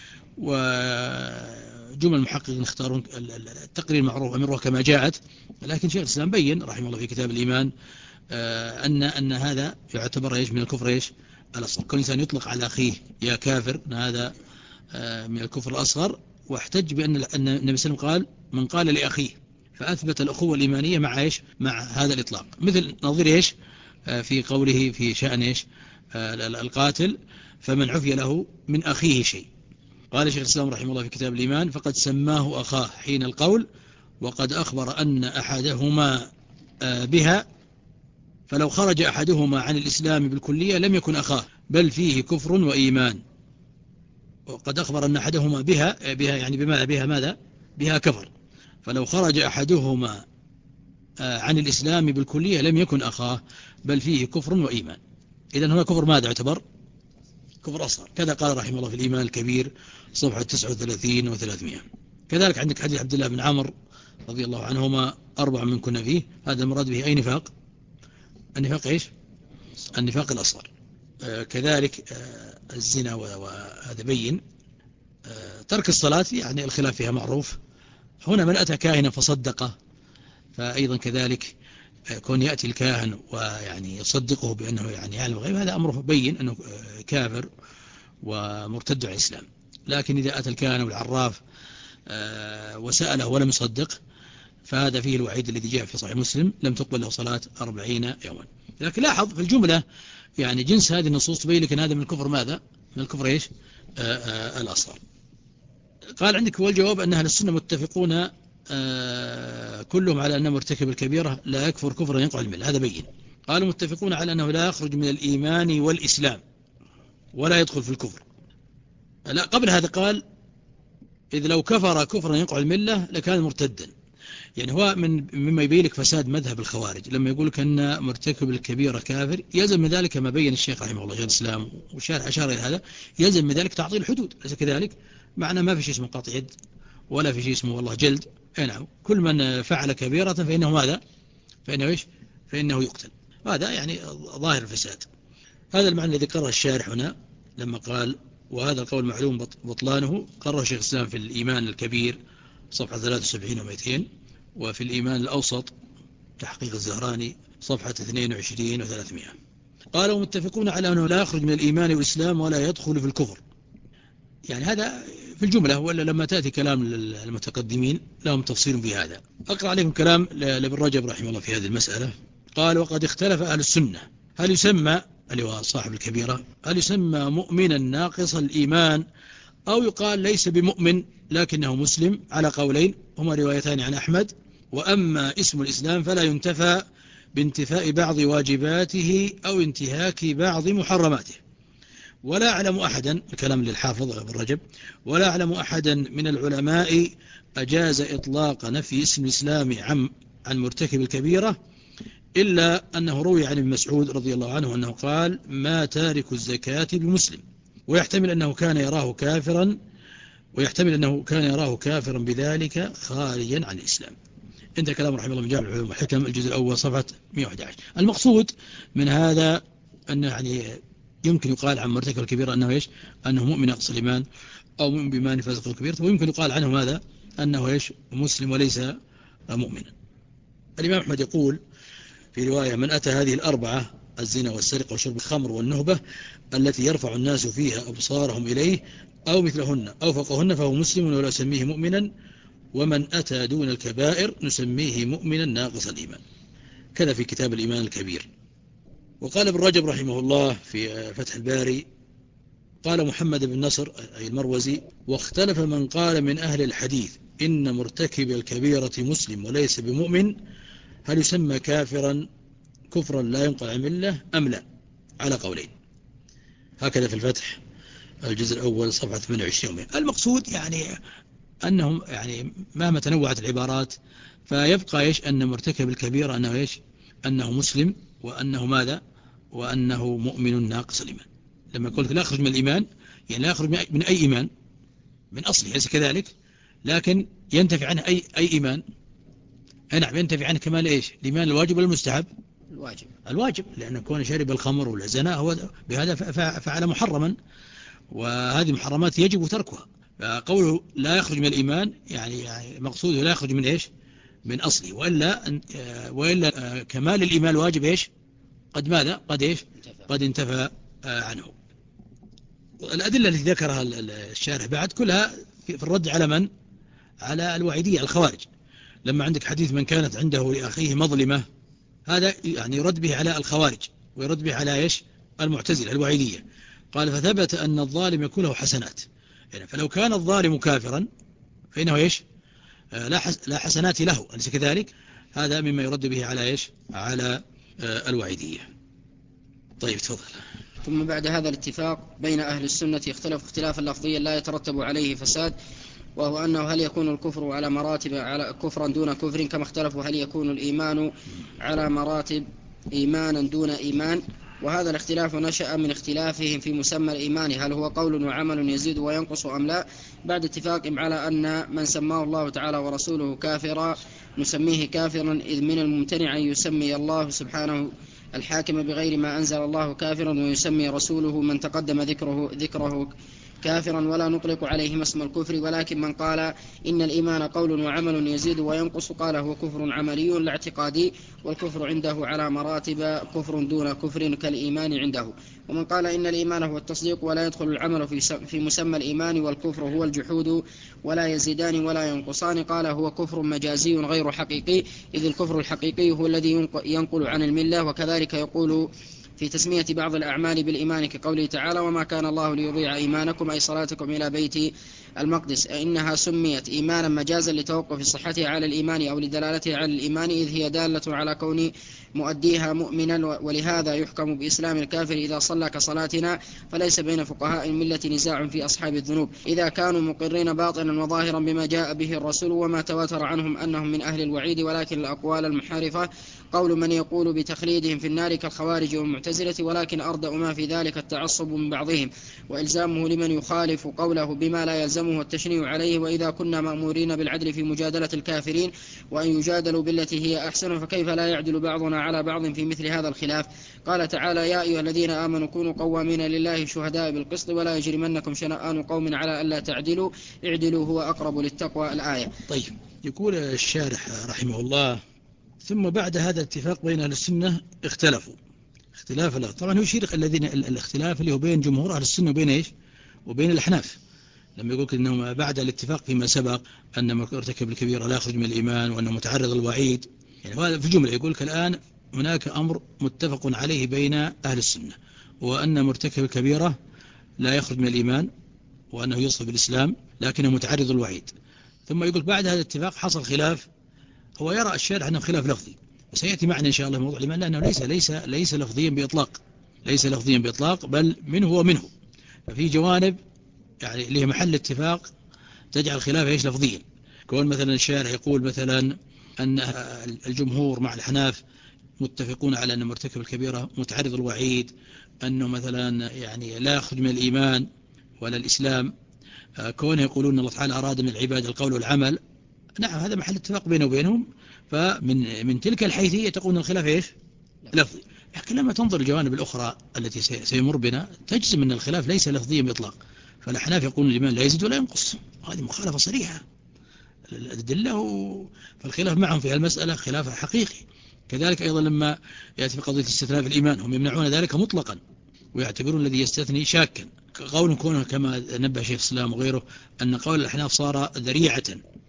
وجمل المحققين اختارون التقرير المعروف أمره كما جاءت، لكن شيخ الإسلام بين رحمه الله في كتاب الإيمان أن أن هذا يعتبر إيش؟ من الكفر إيش؟ الأصغر. كل إنسان يطلق على أخيه يا كافر هذا من الكفر الأصغر، واحتج بأن النبي صلى الله عليه وسلم قال: من قال لأخيه، فأثبت الأخوة الإيمانية مع إيش؟ مع هذا الإطلاق. مثل نظير إيش؟ في قوله في شأن إيش؟ القاتل: فمن عفي له من أخيه شيء. قال شيخ الإسلام رحمه الله في كتاب الإيمان: فقد سماه أخاه حين القول، وقد أخبر أن أحدهما بها، فلو خرج أحدهما عن الإسلام بالكلية لم يكن أخاه، بل فيه كفر وإيمان. وقد أخبر أن أحدهما بها بها يعني بماذا؟ بها ماذا؟ بها كفر. فلو خرج أحدهما عن الإسلام بالكلية لم يكن أخاه، بل فيه كفر وإيمان. إذن هنا كفر ماذا يعتبر؟ كفر أصغر. كذا قال رحمه الله في الإيمان الكبير صفحة تسعة وثلاثين وثلاثمائة. كذلك عندك حديث عبد الله بن عمرو رضي الله عنهما: أربع من كنا فيه. هذا المراد به أي نفاق؟ النفاق إيش؟ النفاق الأصغر. آه كذلك آه الزنا، وهذا بين. آه ترك الصلاة يعني الخلاف فيها معروف. هنا من أتى كاهنا فصدقه، فأيضا كذلك آه كون يأتي الكاهن ويعني يصدقه بأنه يعني يعلم الغيب، هذا أمره بين أنه آه كافر ومرتد عن الإسلام. لكن إذا أتى الكاهن والعراف آه وسأله ولم يصدق، فهذا فيه الوعيد الذي جاء في صحيح مسلم: لم تقبل له صلاة أربعين يوما. لكن لاحظ في الجملة يعني جنس هذه النصوص تبين لك أن هذا من الكفر ماذا؟ من الكفر إيش؟ آآ آآ الأصغر. قال عندك هو الجواب أن أهل السنة متفقون آه كلهم على أن مرتكب الكبيرة لا يكفر كفرا ينقع الملة، هذا بين. قالوا متفقون على أنه لا يخرج من الإيمان والإسلام ولا يدخل في الكفر. لا، قبل هذا قال إذ لو كفر كفرا ينقع الملة لكان مرتدا. يعني هو من مما يبين لك فساد مذهب الخوارج لما يقول لك أن مرتكب الكبيرة كافر، يلزم من ذلك ما بين الشيخ رحمه الله شيخ الإسلام والشارع أشار إلى هذا، يلزم من ذلك تعطيل الحدود، أليس كذلك؟ معنى ما في شيء اسمه قطع يد ولا في شيء اسمه والله جلد. أي نعم، كل من فعل كبيرة فإنه ماذا؟ فإنه إيش؟ فإنه يقتل. هذا يعني ظاهر الفساد. هذا المعنى الذي قرر الشارح هنا لما قال وهذا القول معلوم بطلانه، قرر شيخ الإسلام في الإيمان الكبير صفحة ثلاثة وسبعين ومئتين، وفي الإيمان الأوسط تحقيق الزهراني صفحة اثنين وعشرين وثلاثمائة. قالوا متفقون على أنه لا يخرج من الإيمان والإسلام ولا يدخل في الكفر. يعني هذا في الجملة، ولا لما تأتي كلام المتقدمين لهم تفصيل في هذا. أقرأ عليكم كلام لابن رجب رحمه الله في هذه المسألة. قال وقد اختلف أهل السنة هل يسمى اللي هو صاحب الكبيرة هل يسمى مؤمنا ناقص الإيمان أو يقال ليس بمؤمن لكنه مسلم، على قولين هما روايتان عن أحمد. وأما اسم الإسلام فلا ينتفى بانتفاء بعض واجباته أو انتهاك بعض محرماته. ولا أعلم أحدا، الكلام للحافظ ابن رجب، ولا أعلم أحدا من العلماء أجاز إطلاق نفي اسم الإسلام عن عن مرتكب الكبيرة إلا أنه روي عن ابن مسعود رضي الله عنه أنه قال ما تارك الزكاة بمسلم، ويحتمل أنه كان يراه كافرا ويحتمل أنه كان يراه كافرا بذلك خارجا عن الإسلام. انت كلام رحمه الله من جامع العلوم والحكم الجزء الأول صفحة مئة وأحد عشر. المقصود من هذا أنه يعني يمكن يقال عن مرتكب الكبيرة أنه إيش؟ أنه مؤمن ناقص الإيمان أو مؤمن بما نفذ الكبيرة، ويمكن يقال عنه ماذا؟ أنه إيش؟ مسلم وليس مؤمنا. الإمام أحمد يقول في رواية من أتى هذه الأربعة الزنا والسرقة وشرب الخمر والنهبة التي يرفع الناس فيها أبصارهم إليه أو مثلهن أو فوقهن فهو مسلم ولا نسميه مؤمنا، ومن أتى دون الكبائر نسميه مؤمنا ناقص الإيمان. كذا في كتاب الإيمان الكبير. وقال ابن رجب رحمه الله في فتح الباري قال محمد بن نصر أي المروزي واختلف من قال من أهل الحديث إن مرتكب الكبيرة مسلم وليس بمؤمن هل يسمى كافرا كفرا لا ينقل عن الملة أم لا، على قولين. هكذا في الفتح الجزء الأول صفحة ثمانية وعشرين. المقصود يعني أنهم يعني مهما تنوعت العبارات فيبقى إيش أن مرتكب الكبيرة أنه إيش أنه مسلم وأنه ماذا وأنه مؤمن ناقص الإيمان. لما قلت لا يخرج من الإيمان يعني لا يخرج من أي إيمان من أصله ليس كذلك، لكن ينتفي عنه أي أي إيمان. نعم ينتفي عنه كمال إيش الإيمان الواجب ولا المستحب؟ الواجب. الواجب، لأن كون شرب الخمر ولا زنا هو بهذا فعل محرما، وهذه محرمات يجب تركها. فقوله لا يخرج من الإيمان يعني, يعني مقصوده لا يخرج من إيش من أصله، وإلا, وإلا كمال الإيمان الواجب إيش قد ماذا قد إيش قد انتفى عنه. الأدلة التي ذكرها الشارح بعد كلها في الرد على من على الوعيدية الخوارج. لما عندك حديث من كانت عنده لأخيه مظلمة، هذا يعني يرد به على الخوارج ويرد به على إيش المعتزلة الوعيدية. قال فثبت أن الظالم يكون له حسنات، يعني فلو كان الظالم كافرا فإنه إيش لا حسنات له، أليس كذلك؟ هذا مما يرد به على إيش على الوعيدية. طيب تفضل. ثم بعد هذا الاتفاق بين أهل السنة اختلف اختلافا لفظيا لا يترتب عليه فساد، وهو أنه هل يكون الكفر على مراتب على كفرا دون كفر، كما اختلفوا هل يكون الإيمان على مراتب إيمانا دون إيمان. وهذا الاختلاف نشأ من اختلافهم في مسمى الإيمان هل هو قول وعمل يزيد وينقص أم لا، بعد اتفاقهم على أن من سماه الله تعالى ورسوله كافرا نسميه كافرا، إذ من الممتنع أن يسمي الله سبحانه الحاكم بغير ما أنزل الله كافرا ويسمي رسوله من تقدم ذكره, ذكره كافرا، ولا نطلق عليهما اسم الكفر. ولكن من قال إن الإيمان قول وعمل يزيد وينقص قال هو كفر عملي لا اعتقادي، والكفر عنده على مراتب كفر دون كفر كالإيمان عنده. ومن قال إن الإيمان هو التصديق ولا يدخل العمل في مسمى الإيمان والكفر هو الجحود ولا يزيدان ولا ينقصان قال هو كفر مجازي غير حقيقي، إذ الكفر الحقيقي هو الذي ينقل عن الملة. وكذلك يقول في تسمية بعض الأعمال بالإيمان كقوله تعالى وما كان الله ليضيع إيمانكم أي صلاتكم إلى بيت المقدس، إنها سميت إيمانا مجازا لتوقف صحتها على الإيمان أو لدلالتها على الإيمان إذ هي دالة على كون مؤديها مؤمنا، ولهذا يحكم بإسلام الكافر إذا صلى كصلاتنا، فليس بين فقهاء الملة نزاع في أصحاب الذنوب إذا كانوا مقرين باطنا وظاهرا بما جاء به الرسول وما تواتر عنهم أنهم من أهل الوعيد، ولكن الأقوال المحارفة قول من يقول بتخليدهم في النار كالخوارج والمعتزلة، ولكن أردأ ما في ذلك التعصب من بعضهم وإلزامه لمن يخالف قوله بما لا يلزمه التشنيع عليه، وإذا كنا مأمورين بالعدل في مجادلة الكافرين وأن يجادلوا بالتي هي أحسن، فكيف لا يعدل بعضنا على بعض في مثل هذا الخلاف؟ قال تعالى يا أيها الذين آمنوا كونوا قوامين لله شهداء بالقسط ولا يجرمنكم شنآن قوم على ألا تعدلوا اعدلوا هو أقرب للتقوى الآية. طيب، يقول الشارح رحمه الله ثم بعد هذا الاتفاق بين أهل السنة اختلفوا اختلاف لا طبعا هو يشير الذين الاختلاف اللي هو بين جمهور أهل السنة وبين إيش وبين الأحناف، لما يقول أنه بعد الاتفاق فيما سبق أن من ارتكب الكبيرة لا يخرج من الإيمان وأنه متعرض الوعيد، يعني هذا في جملة يقول لك الآن هناك أمر متفق عليه بين أهل السنة وأن مرتكب الكبيرة لا يخرج من الإيمان وأنه يصف بالإسلام لكنه متعرض الوعيد. ثم يقول بعد هذا الاتفاق حصل خلاف، هو يرى الشارع أنه خلاف لفظي وسيأتي معنا إن شاء الله موضوع الإيمان، لأنه ليس ليس ليس لفظيا بإطلاق ليس لفظيا بإطلاق بل منه ومنه، ففي جوانب يعني اللي هي محل اتفاق تجعل خلاف ايش لفظيا، كون مثلا الشارع يقول مثلا أن الجمهور مع الحناف متفقون على أن مرتكب الكبيرة متعرض الوعيد، أنه مثلا يعني لا يخرج من الإيمان ولا الإسلام، كونه يقولون الله تعالى أراد من العباد القول والعمل، نعم هذا محل اتفاق بينه وبينهم، فمن من تلك الحيثية تكون الخلاف ايش لفظي. لكن لما تنظر الجوانب الأخرى التي سيمر بنا تجزم أن الخلاف ليس لفظيا بإطلاق، فالأحناف يقولون الإيمان لا يزيد ولا ينقص، هذه مخالفة صريحة الأدلة، فالخلاف معهم في المسألة خلاف حقيقي. كذلك أيضا لما يأتي في قضية استثناء في الإيمان هم يمنعون ذلك مطلقا ويعتبرون الذي يستثني شاكا، قول كونه كما نبه شيخ الإسلام وغيره أن قول الأحناف صار ذريعة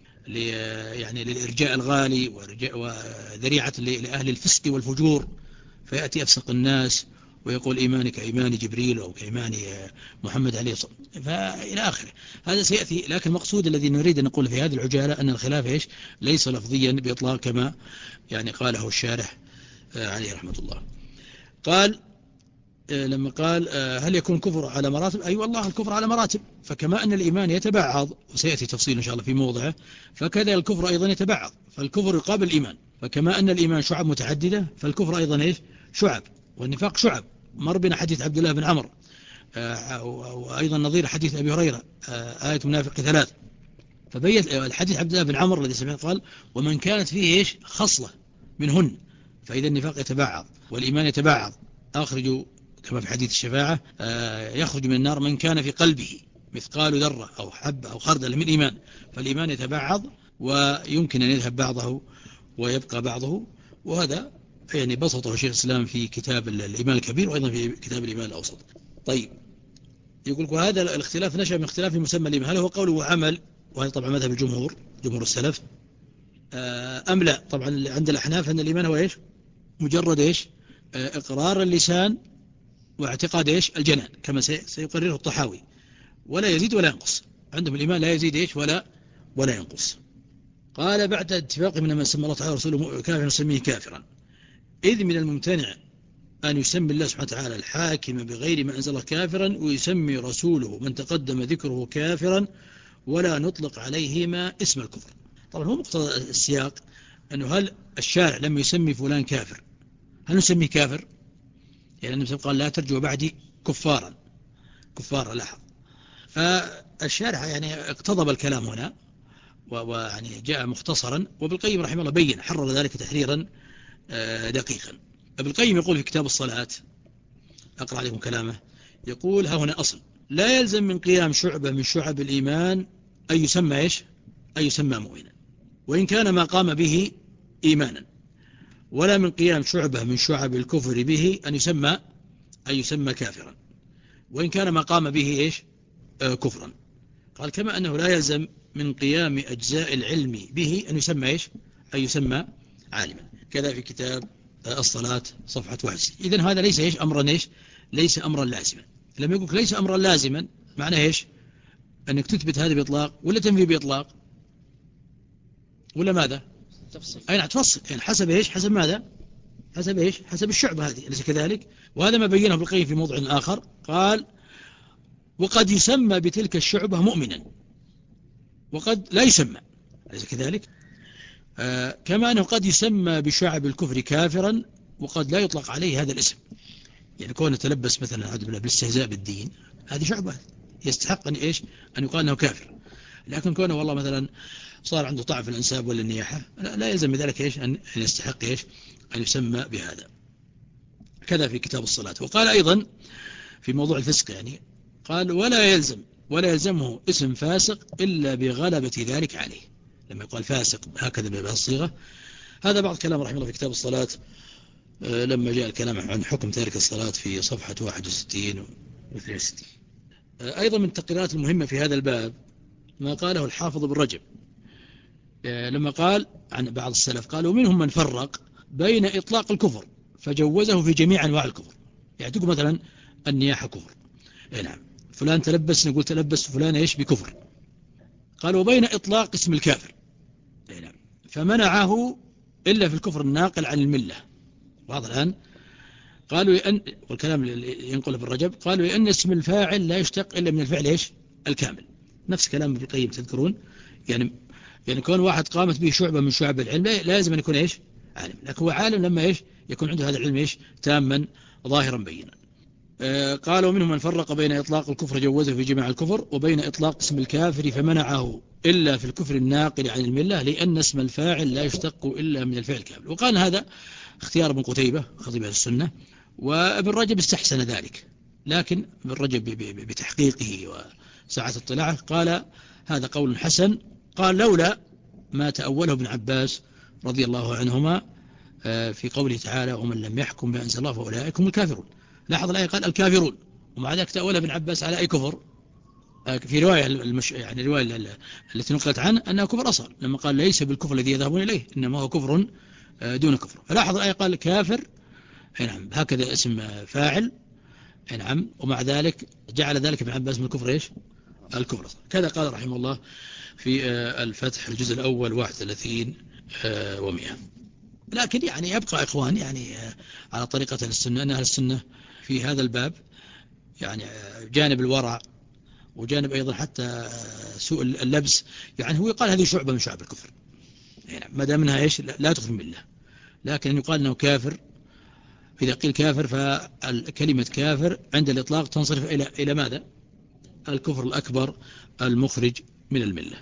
يعني للإرجاء الغالي وذريعة لأهل الفسق والفجور، فيأتي أفسق الناس ويقول إيماني كإيمان جبريل أو كإيمان محمد عليه الصلاة والسلام فإلى آخره، هذا سيأتي. لكن المقصود الذي نريد أن نقول في هذه العجالة أن الخلاف إيش ليس لفظيا بإطلاق كما يعني قاله الشارح عليه رحمة الله. قال لما قال هل يكون كفر على مراتب؟ أي أيوة والله الكفر على مراتب، فكما أن الإيمان يتبعض وسيأتي تفصيل إن شاء الله في موضعه، فكذا الكفر أيضا يتبعض، فالكفر يقابل الإيمان، فكما أن الإيمان شعب متعددة فالكفر أيضا إيش شعب، والنفاق شعب. مر بنا حديث عبد الله بن عمرو وأيضا نظير حديث أبي هريرة آية منافق ثلاث، فبين الحديث عبد الله بن عمرو الذي سمعت قال ومن كانت فيه إيش خصلة منهن فإذا النفاق يتبعض والإيمان يتبعض أخرجوا كما في حديث الشفاعة يخرج من النار من كان في قلبه مثقال ذرة أو حبة أو خردل من إيمان، فالإيمان يتبعض ويمكن أن يذهب بعضه ويبقى بعضه، وهذا يعني بسطه شيخ الإسلام في كتاب الإيمان الكبير وأيضا في كتاب الإيمان الأوسط. طيب يقول وهذا الاختلاف نشأ من اختلاف مسمى الإيمان، هل هو قول وعمل، وهذا طبعا مذهب الجمهور جمهور السلف، أم لا؟ طبعا عند الأحناف أن الإيمان هو إيش مجرد إيش إقرار اللسان واعتقاد إيش الجنان كما سيقرره الطحاوي، ولا يزيد ولا ينقص، عندهم الإيمان لا يزيد إيش ولا ولا ينقص. قال بعد اتفاق من من سمى الله تعالى رسوله كافرا نسميه كافرا، إذ من الممتنع أن يسمي الله سبحانه وتعالى الحاكم بغير ما أنزله كافرا ويسمي رسوله من تقدم ذكره كافرا ولا نطلق عليهما اسم الكفر. طبعا هو مقتضى السياق أنه هل الشارع لما يسمي فلان كافر هل نسميه كافر؟ يعني النبي قال لا ترجوا بعدي كفارا كفارا لاحظ، فالشارع يعني اقتضب الكلام هنا ويعني جاء مختصرا، وابن القيم رحمه الله بين حرر ذلك تحريرا دقيقا. ابن القيم يقول في كتاب الصلاة أقرأ عليكم كلامه، يقول ها هنا أصل لا يلزم من قيام شعبة من شعب الإيمان أن يسمى إيش أن يسمى مؤمنا وإن كان ما قام به إيمانا، ولا من قيام شعبة من شعب الكفر به أن يسمى أن يسمى كافرا وإن كان ما قام به إيش آه كفرا. قال كما أنه لا يلزم من قيام أجزاء العلم به أن يسمى إيش أن يسمى عالما. كذا في كتاب الصلاة صفحة واحد وستين. إذن هذا ليس إيش أمرا إيش ليس أمرا لازما. لما يقول ليس أمرا لازما معناه إيش أنك تثبت هذا بإطلاق ولا تنفي بإطلاق ولا ماذا تفصيل. أي نعم تفصل يعني حسب إيش حسب ماذا حسب إيش حسب الشعبة هذه أليس كذلك. وهذا ما بينه ابن القيم في موضع آخر قال وقد يسمى بتلك الشعبة مؤمنا وقد لا يسمى أليس كذلك. آه كما أنه قد يسمى بشعب الكفر كافرا وقد لا يطلق عليه هذا الاسم. يعني كونه تلبس مثلا عبد بالله بالاستهزاء بالدين هذه شعبة يستحق أن إيش أن يقال أنه كافر. لكن كونه والله مثلا صار عنده طعن في الأنساب ولا النياحة لا يلزم بذلك إيش أن يستحق إيش أن يسمى بهذا. كذا في كتاب الصلاة. وقال أيضا في موضوع الفسق يعني قال ولا يلزم ولا يلزمه اسم فاسق إلا بغلبة ذلك عليه. لما يقال فاسق هكذا بهذه الصيغة هذا بعض كلام رحمه الله في كتاب الصلاة لما جاء الكلام عن حكم تارك الصلاة في صفحة واحد وستين و اثنين وستين. أيضا من التقريرات المهمة في هذا الباب ما قاله الحافظ ابن رجب لما قال عن بعض السلف قالوا منهم من فرق بين إطلاق الكفر فجوزه في جميع أنواع الكفر. يعني تقول مثلا النياحة كفر نعم فلان تلبس نقول تلبس فلان إيش بكفر. قالوا وبين إطلاق اسم الكافر نعم فمنعه إلا في الكفر الناقل عن الملة. واضح الآن. قالوا لأن والكلام ينقل ابن رجب قالوا لأن اسم الفاعل لا يشتق إلا من الفعل إيش الكامل. نفس كلام ابن القيم تذكرون يعني يعني كون واحد قامت به شعبة من شعب العلم لازم أن يكون إيش عالم. لكن هو عالم لما إيش يكون عنده هذا العلم إيش تاما ظاهرا بينا. آه قالوا منهم من فرق بين إطلاق الكفر جوزه في جميع الكفر وبين إطلاق اسم الكافر فمنعه إلا في الكفر الناقل عن الملة لأن اسم الفاعل لا يشتق إلا من الفعل الكامل. وقال هذا اختيار ابن قتيبة خطيب السنة وابن رجب استحسن ذلك. لكن ابن رجب بتحقيقه وسعة اطلاعه قال هذا قول حسن. قال لولا ما تأوله ابن عباس رضي الله عنهما في قوله تعالى ومن لم يحكم بأنزل الله فأولئك هم الكافرون. لاحظ الآية قال الكافرون ومع ذلك تأوله ابن عباس على أي كفر. في رواية المش... يعني الرواية التي نقلت عنه أنه كفر أصغر لما قال ليس بالكفر الذي يذهبون إليه إنما هو كفر دون كفر. فلاحظ الآية قال كافر نعم هكذا اسم فاعل نعم ومع ذلك جعل ذلك ابن عباس من الكفر إيش الكفر. كذا قال رحمه الله في الفتح الجزء الأول واحد وثلاثين ومئة. لكن يعني يبقى إخوان يعني على طريقة أهل السنة أن أهل السنة في هذا الباب يعني جانب الورع وجانب أيضا حتى سوء اللبس. يعني هو يقال هذه شعبة من شعب الكفر يعني ما دام منها إيش لا تخرج بالله. لكن يقال أنه كافر. إذا قيل كافر فالكلمة كافر عند الإطلاق تنصرف إلى إلى ماذا الكفر الأكبر المخرج من الملة.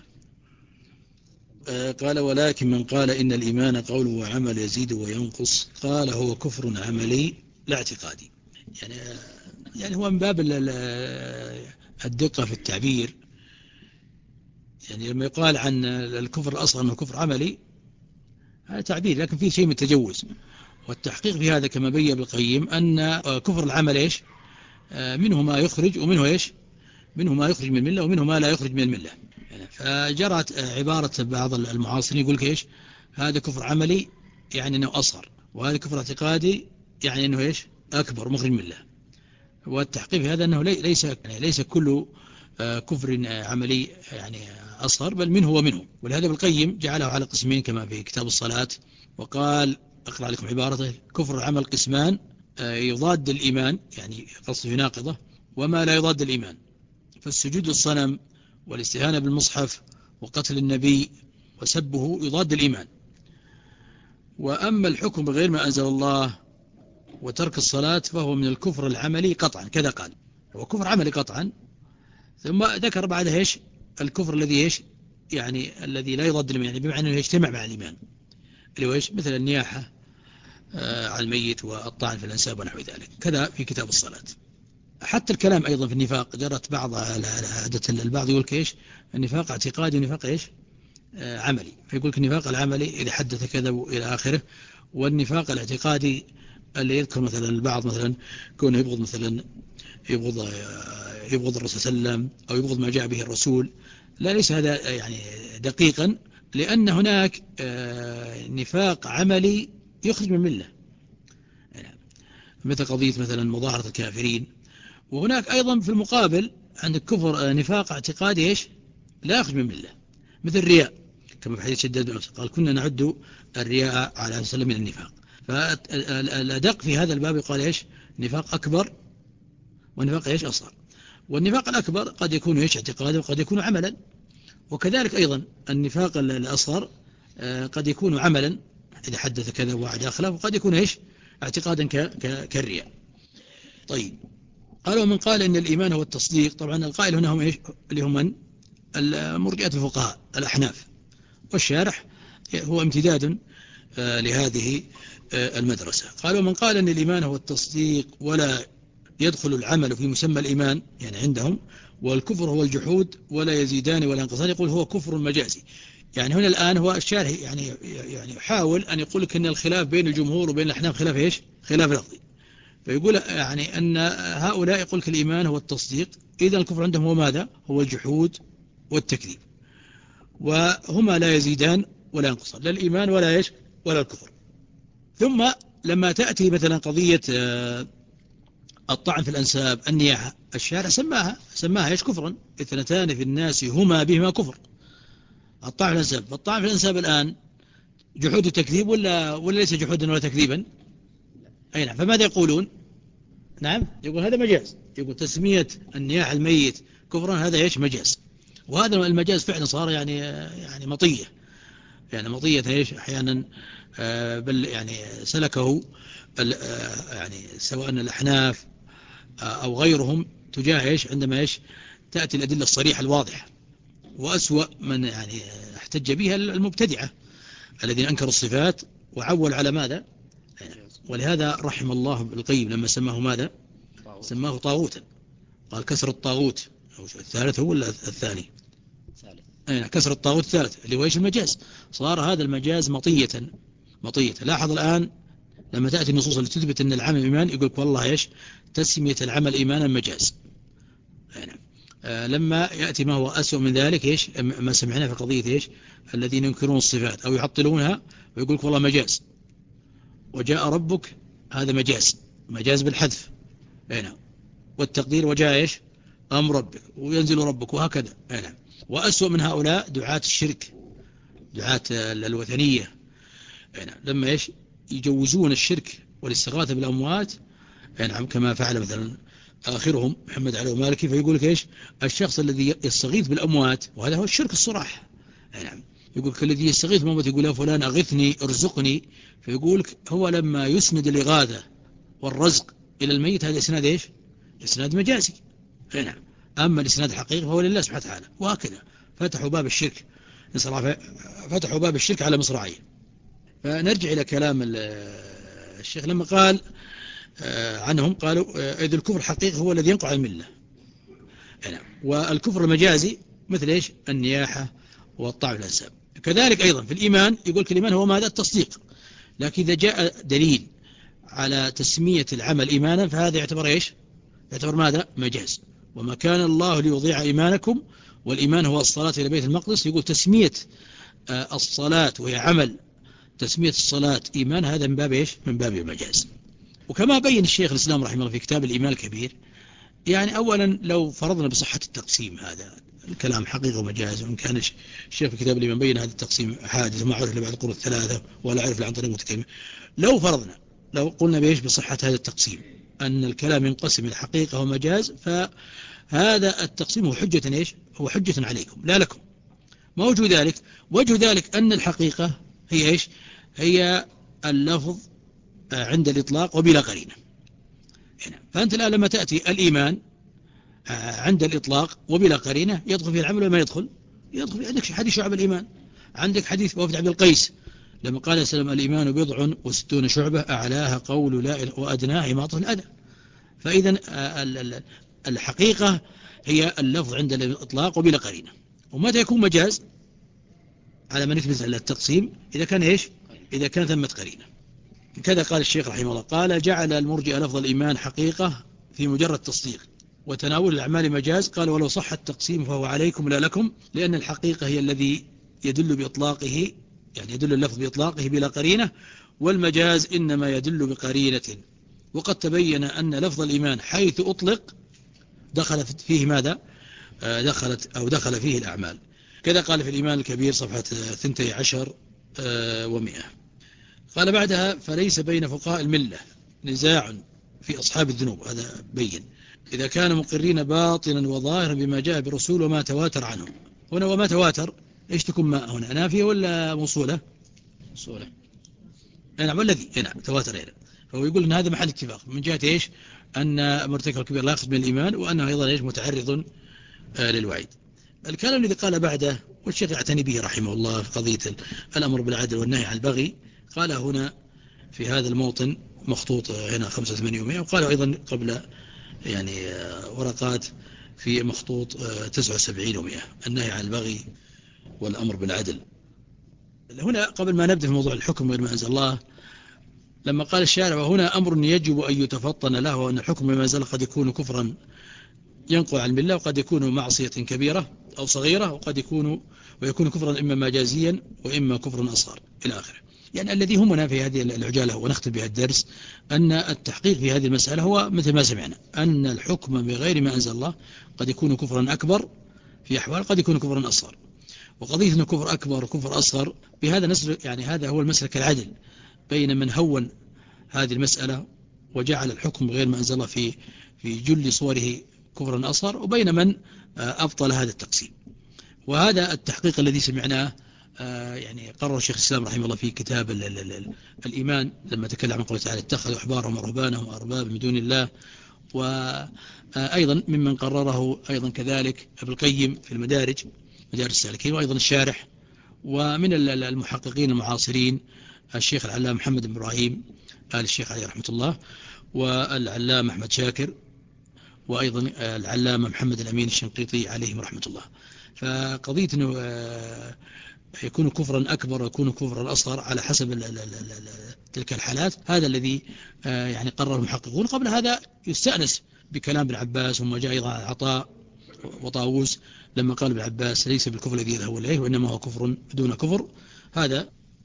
قال ولكن من قال إن الإيمان قول وعمل يزيد وينقص قال هو كفر عملي لا اعتقادي. يعني يعني هو من باب الدقة في التعبير. يعني لما يقال عن الكفر الأصغر أنه كفر عملي هذا تعبير لكن فيه شيء من التجوز. والتحقيق في هذا كما بين ابن القيم أن كفر العمل إيش منه ما يخرج ومنه إيش منه ما يخرج من الملة ومنه ما لا يخرج من الملة. فجرت عبارة بعض المعاصرين يقول إيش هذا كفر عملي يعني أنه أصغر وهذا كفر اعتقادي يعني أنه إيش أكبر مخرج من الملة. والتحقيق في هذا أنه ليس يعني ليس كل كفر عملي يعني أصغر بل منه ومنه. ولهذا ابن القيم جعله على قسمين كما في كتاب الصلاة وقال أقرأ لكم عبارته كفر العمل قسمان يضاد الإيمان يعني قصد في ناقضة وما لا يضاد الإيمان. فالسجود للصنم والاستهانة بالمصحف وقتل النبي وسبه يضاد الإيمان. وأما الحكم بغير ما أنزل الله وترك الصلاة فهو من الكفر العملي قطعا. كذا قال هو كفر عملي قطعا. ثم ذكر بعدها إيش الكفر الذي إيش يعني الذي لا يضاد الإيمان يعني بمعنى أنه يجتمع مع الإيمان اللي هو إيش مثل النياحة آه على الميت والطعن في الأنساب ونحو ذلك. كذا في كتاب الصلاة. حتى الكلام أيضا في النفاق جرت بعض عادة البعض يقول إيش النفاق اعتقادي ونفاق إيش آه عملي. فيقول النفاق العملي إذا حدث كذا إلى آخره. والنفاق الاعتقادي اللي يذكر مثلا البعض مثلا كونه يبغض مثلا يبغض يبغض الرسول صلى الله عليه وسلم أو يبغض ما جاء به الرسول. لا ليس هذا يعني دقيقا لأن هناك نفاق عملي يخرج من الملة مثل قضية مثلا مظاهرة الكافرين. وهناك أيضا في المقابل عندك كفر نفاق اعتقادي إيش لا يخرج من ملة، مثل الرياء، كما في حديث شداد بن أوس قال كنا نعد الرياء على وسلم من النفاق. فالأدق في هذا الباب يقال إيش نفاق أكبر ونفاق إيش أصغر. والنفاق الأكبر قد يكون إيش اعتقادا وقد يكون عملا، وكذلك أيضا النفاق الأصغر قد يكون عملا إذا حدث كذا وعد أخلاف، وقد يكون إيش اعتقادا كالرياء. طيب قالوا من قال إن الإيمان هو التصديق، طبعا القائل هنا هم إيش اللي هم من المرجئة الفقهاء الأحناف، والشارح هو امتداد لهذه المدرسة. قالوا من قال إن الإيمان هو التصديق ولا يدخل العمل في مسمى الإيمان يعني عندهم، والكفر هو الجحود ولا يزيدان ولا ينقصان، يقول هو كفر مجازي. يعني هنا الآن هو الشارح يعني يعني يحاول أن يقول لك أن الخلاف بين الجمهور وبين الأحناف خلاف إيش خلاف لفظي. فيقول يعني أن هؤلاء يقول لك الإيمان هو التصديق، إذا الكفر عندهم هو ماذا؟ هو الجحود والتكذيب، وهما لا يزيدان ولا ينقصان، لا الإيمان ولا إيش ولا الكفر. ثم لما تأتي مثلا قضية الطعن في الأنساب النياحة، الشارع سماها سماها إيش كفرا، اثنتان في الناس هما بهما كفر، الطعن في الأنساب. فالطعن في الأنساب الآن جحود وتكذيب ولا ولا ليس جحودا ولا تكذيبا؟ أي نعم. فماذا يقولون؟ نعم يقول هذا مجاز، يقول تسمية النياح الميت كفرا هذا إيش مجاز. وهذا المجاز فعلا صار يعني يعني مطية، يعني مطية إيش أحيانا بل يعني سلكه يعني سواء الأحناف أو غيرهم تجاه إيش عندما إيش تأتي الأدلة الصريحة الواضحة. وأسوأ من يعني احتج بها المبتدعة الذين أنكروا الصفات وعول على ماذا؟ ولهذا رحم الله ابن القيم لما سماه ماذا؟ سماه طاغوتا، قال كسر الطاغوت الثالث هو الثاني أين كسر الطاغوت الثالث اللي هو إيش المجاز. صار هذا المجاز مطية مطية. لاحظ الآن لما تأتي النصوص التي تثبت أن العمل إيمان يقول والله إيش تسمية العمل إيمانا مجاز. يعني آه لما يأتي ما هو أسوأ من ذلك إيش ما سمعنا في قضية إيش الذين ينكرون الصفات أو يعطلونها ويقول والله مجاز، وجاء ربك هذا مجاز مجاز بالحذف هنا، والتقدير وجاء إيش أمر ربك وينزل ربك وهكذا هنا. وأسوأ من هؤلاء دعاة الشرك دعاة الوثنية هنا لما إيش يجوزون الشرك والاستغاثة بالأموات نعم كما فعل مثلا آخرهم محمد علي مالكي، فيقول لك إيش الشخص الذي يستغيث بالأموات وهذا هو الشرك الصراح نعم. يقول لك الذي يستغيث بالأموات يقول يا فلان أغثني ارزقني، فيقول لك هو لما يسند الإغاثة والرزق إلى الميت هذا إسناد إيش إسناد مجازي نعم. أما الإسناد الحقيقي فهو لله سبحانه وتعالى. وهكذا فتحوا باب الشرك فتحوا باب الشرك على مصراعيه. فنرجع إلى كلام الشيخ لما قال عنهم قالوا إذ الكفر الحقيقي هو الذي ينقع الملة نعم. والكفر المجازي مثل إيش النياحة والطعن في الأنساب. كذلك أيضا في الإيمان يقول الإيمان هو ماذا التصديق، لكن إذا جاء دليل على تسمية العمل إيمانا فهذا يعتبر إيش يعتبر ماذا مجاز. وما كان الله ليضيع إيمانكم، والإيمان هو الصلاة إلى بيت المقدس، يقول تسمية الصلاة وهي عمل تسمية الصلاة إيمان هذا من باب إيش من باب المجاز. وكما بين الشيخ الإسلام رحمه الله في كتاب الإيمان الكبير، يعني أولا لو فرضنا بصحة التقسيم هذا الكلام حقيقة ومجاز، وإن كان الشيخ في كتاب الإيمان بين هذا التقسيم حادث وما عرف لبعض القرون الثلاثة ولا عرف عن طريق متكلم، لو فرضنا لو قلنا بإيش بصحة هذا التقسيم أن الكلام ينقسم إلى حقيقة ومجاز، فهذا التقسيم هو حجة إيش هو حجة عليكم لا لكم. ما وجه ذلك؟ وجه ذلك أن الحقيقة هي إيش هي اللفظ عند الإطلاق وبلا قرينة. فأنت الآن لما تأتي الإيمان عند الإطلاق وبلا قرينة يدخل في العمل وما يدخل يدخل. عندك حديث شعب الإيمان، عندك حديث وفد عبد القيس لما قال السلام الإيمان بضع وستون شعبة أعلاها قول لا إله وأدناها إماطة الأذى. فإذا الحقيقة هي اللفظ عند الإطلاق وبلا قرينة. ومتى يكون مجاز على من يثبت على التقسيم إذا كان إيش إذا كان ثمة قرينة. كذا قال الشيخ رحمه الله قال جعل المرجئة لفظ الإيمان حقيقة في مجرد تصديق وتناول الأعمال مجاز. قال ولو صح التقسيم فهو عليكم لا لكم، لأن الحقيقة هي الذي يدل بإطلاقه يعني يدل اللفظ بإطلاقه بلا قرينة، والمجاز إنما يدل بقرينة وقد تبين أن لفظ الإيمان حيث أطلق دخل فيه ماذا؟ دخلت أو دخل فيه الأعمال. كذا قال في الإيمان الكبير صفحة اثنتي عشر ومئة. قال بعدها: فليس بين فقهاء الملة نزاع في أصحاب الذنوب. هذا بين إذا كانوا مقرين باطنا وظاهرا بما جاء بالرسول وما تواتر عنه. هنا وما تواتر إيش تكون ما هنا، نافية ولا موصولة؟ موصولة. نعم، والذي نعم تواتر هنا. فهو يقول أن هذا محل اتفاق من جهة إيش؟ أن مرتكب الكبير لا يقصد من الإيمان، وأنه أيضا إيش؟ متعرض آه للوعيد. الكلام الذي قال بعده والشيخ يعتني به رحمه الله في قضية الأمر بالعدل والنهي عن البغي، قال هنا في هذا الموطن مخطوط هنا خمسة وثمانين ومئة، وقال أيضا قبل يعني ورقات في مخطوط تسعة وسبعين ومئة النهي عن البغي والأمر بالعدل. هنا قبل ما نبدأ في موضوع الحكم غير ما أنزل الله، لما قال الشارع: وهنا أمر يجب أن يتفطن له، وأن الحكم بما أنزل قد يكون كفرا ينقل عن المله، وقد يكون معصية كبيرة أو صغيرة، وقد يكون ويكون كفرا إما مجازيا وإما كفرا أصغر إلى آخره. يعني الذي همنا في هذه العجالة ونختم بها الدرس أن التحقيق في هذه المسألة هو مثل ما سمعنا، أن الحكم بغير ما أنزل الله قد يكون كفرا أكبر في أحوال، قد يكون كفرا أصغر. وقضية أنه كفر أكبر وكفر أصغر بهذا نسلك، يعني هذا هو المسلك العدل بين من هون هذه المسألة وجعل الحكم بغير ما أنزل الله في في جل صوره كفرا أصغر، وبين من أبطل هذا التقسيم. وهذا التحقيق الذي سمعناه يعني قرر الشيخ الإسلام رحمه الله في كتاب ال ال ال الإيمان لما تكلم عن قوله تعالى: اتخذوا أحبارهم ورهبانهم أربابا من دون الله. وأيضا ممن قرره أيضا كذلك ابن القيم في المدارج مدارج السالكين، وأيضا الشارح. ومن المحققين المعاصرين الشيخ العلامة محمد بن إبراهيم آل الشيخ عليه رحمة الله، والعلامة أحمد شاكر، وأيضا العلامة محمد الأمين الشنقيطي عليهم رحمة الله. فقضية أنه يكون كفرا أكبر ويكون كفرا أصغر على حسب تلك الحالات، هذا الذي يعني قرر المحققون. قبل هذا يستأنس بكلام ابن عباس، وما جاء أيضا عن عطاء وطاووس لما قال ابن عباس: ليس بالكفر الذي يذهب إليه، وإنما هو كفر دون كفر. هذا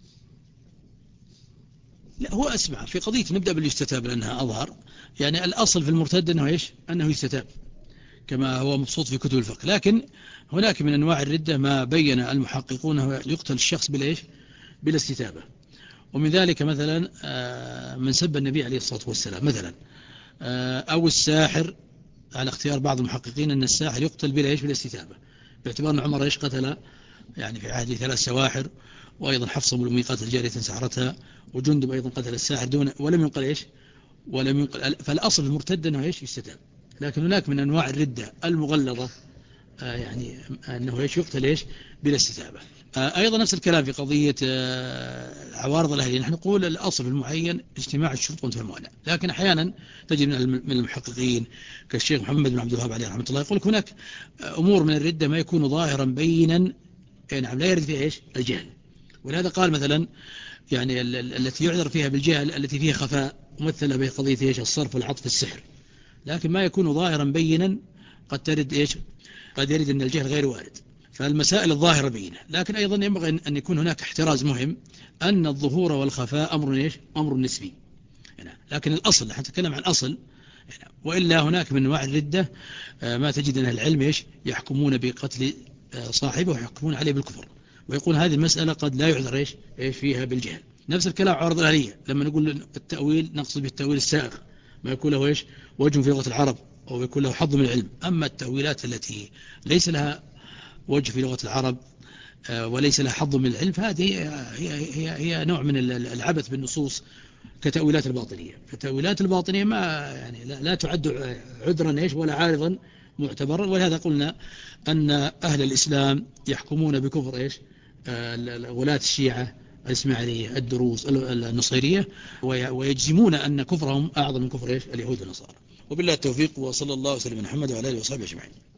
لا هو أسمع في قضية نبدأ باليستتاب لأنها أظهر. يعني الأصل في المرتد أنه إيش؟ أنه يستتاب كما هو مبسوط في كتب الفقه. لكن هناك من أنواع الردة ما بين المحققون هو يقتل الشخص بالإيش؟ بلا استتابة. ومن ذلك مثلا من سب النبي عليه الصلاة والسلام مثلا، أو الساحر، على اختيار بعض المحققين أن الساحر يقتل بلا إيش؟ بلا استتابة، باعتبار أن عمر إيش؟ قتل يعني في عهده ثلاث سواحر، وأيضا حفصة بن أمية قتل جارية سحرتها، وجندب أيضا قتل الساحر دون ولم ينقل إيش؟ ولم ينقل. فالأصل المرتد أنه إيش؟ يستتاب. لكن هناك من أنواع الردة المغلظة آه يعني أنه إيش؟ يقتل إيش؟ بلا استتابة. آه أيضا نفس الكلام في قضية آه عوارض الأهلية. نحن نقول الأصل المعين اجتماع الشروط وانتهى الموانع، لكن أحيانا تجد من المحققين كالشيخ محمد بن عبد الوهاب عليه رحمة الله يقول هناك أمور من الردة ما يكون ظاهرا بينا، نعم لا يرد فيها إيش؟ الجهل. ولهذا قال مثلا يعني التي يعذر فيها بالجهل التي فيها خفاء، مثل به قضية إيش؟ الصرف والعطف السحر. لكن ما يكون ظاهرا بينا قد ترد إيش؟ قد يرد أن الجهل غير وارد. فالمسائل الظاهرة بينة. لكن أيضا ينبغي أن يكون هناك احتراز مهم، أن الظهور والخفاء أمر إيش؟ أمر نسبي. لكن الأصل نحن نتكلم عن أصل، وإلا هناك من أنواع الردة ما تجد أن العلم إيش؟ يحكمون بقتل صاحبه ويحكمون عليه بالكفر، ويقول هذه المسألة قد لا يعذر إيش؟ إيش فيها بالجهل. نفس الكلام عرض الأهلية، لما نقول التأويل نقصد بالتأويل السائغ ما يكون له إيش؟ وجه في لغة العرب أو يكون له حظ من العلم. أما التأويلات التي ليس لها وجه في لغة العرب وليس لها حظ من العلم، فهذه هي, هي, هي نوع من العبث بالنصوص كتأويلات الباطنية. فتأويلات الباطنية ما يعني لا, لا تعد عذرا إيش؟ ولا عارضا معتبرا. ولهذا قلنا أن أهل الإسلام يحكمون بكفر إيش؟ ولاة الشيعة الإسماعيلية الدروز النصيرية، ويجزمون أن كفرهم أعظم من كفر إيش؟ اليهود والنصارى. وبالله التوفيق، وصلى الله وسلم على محمد وعلى آله وصحبه أجمعين.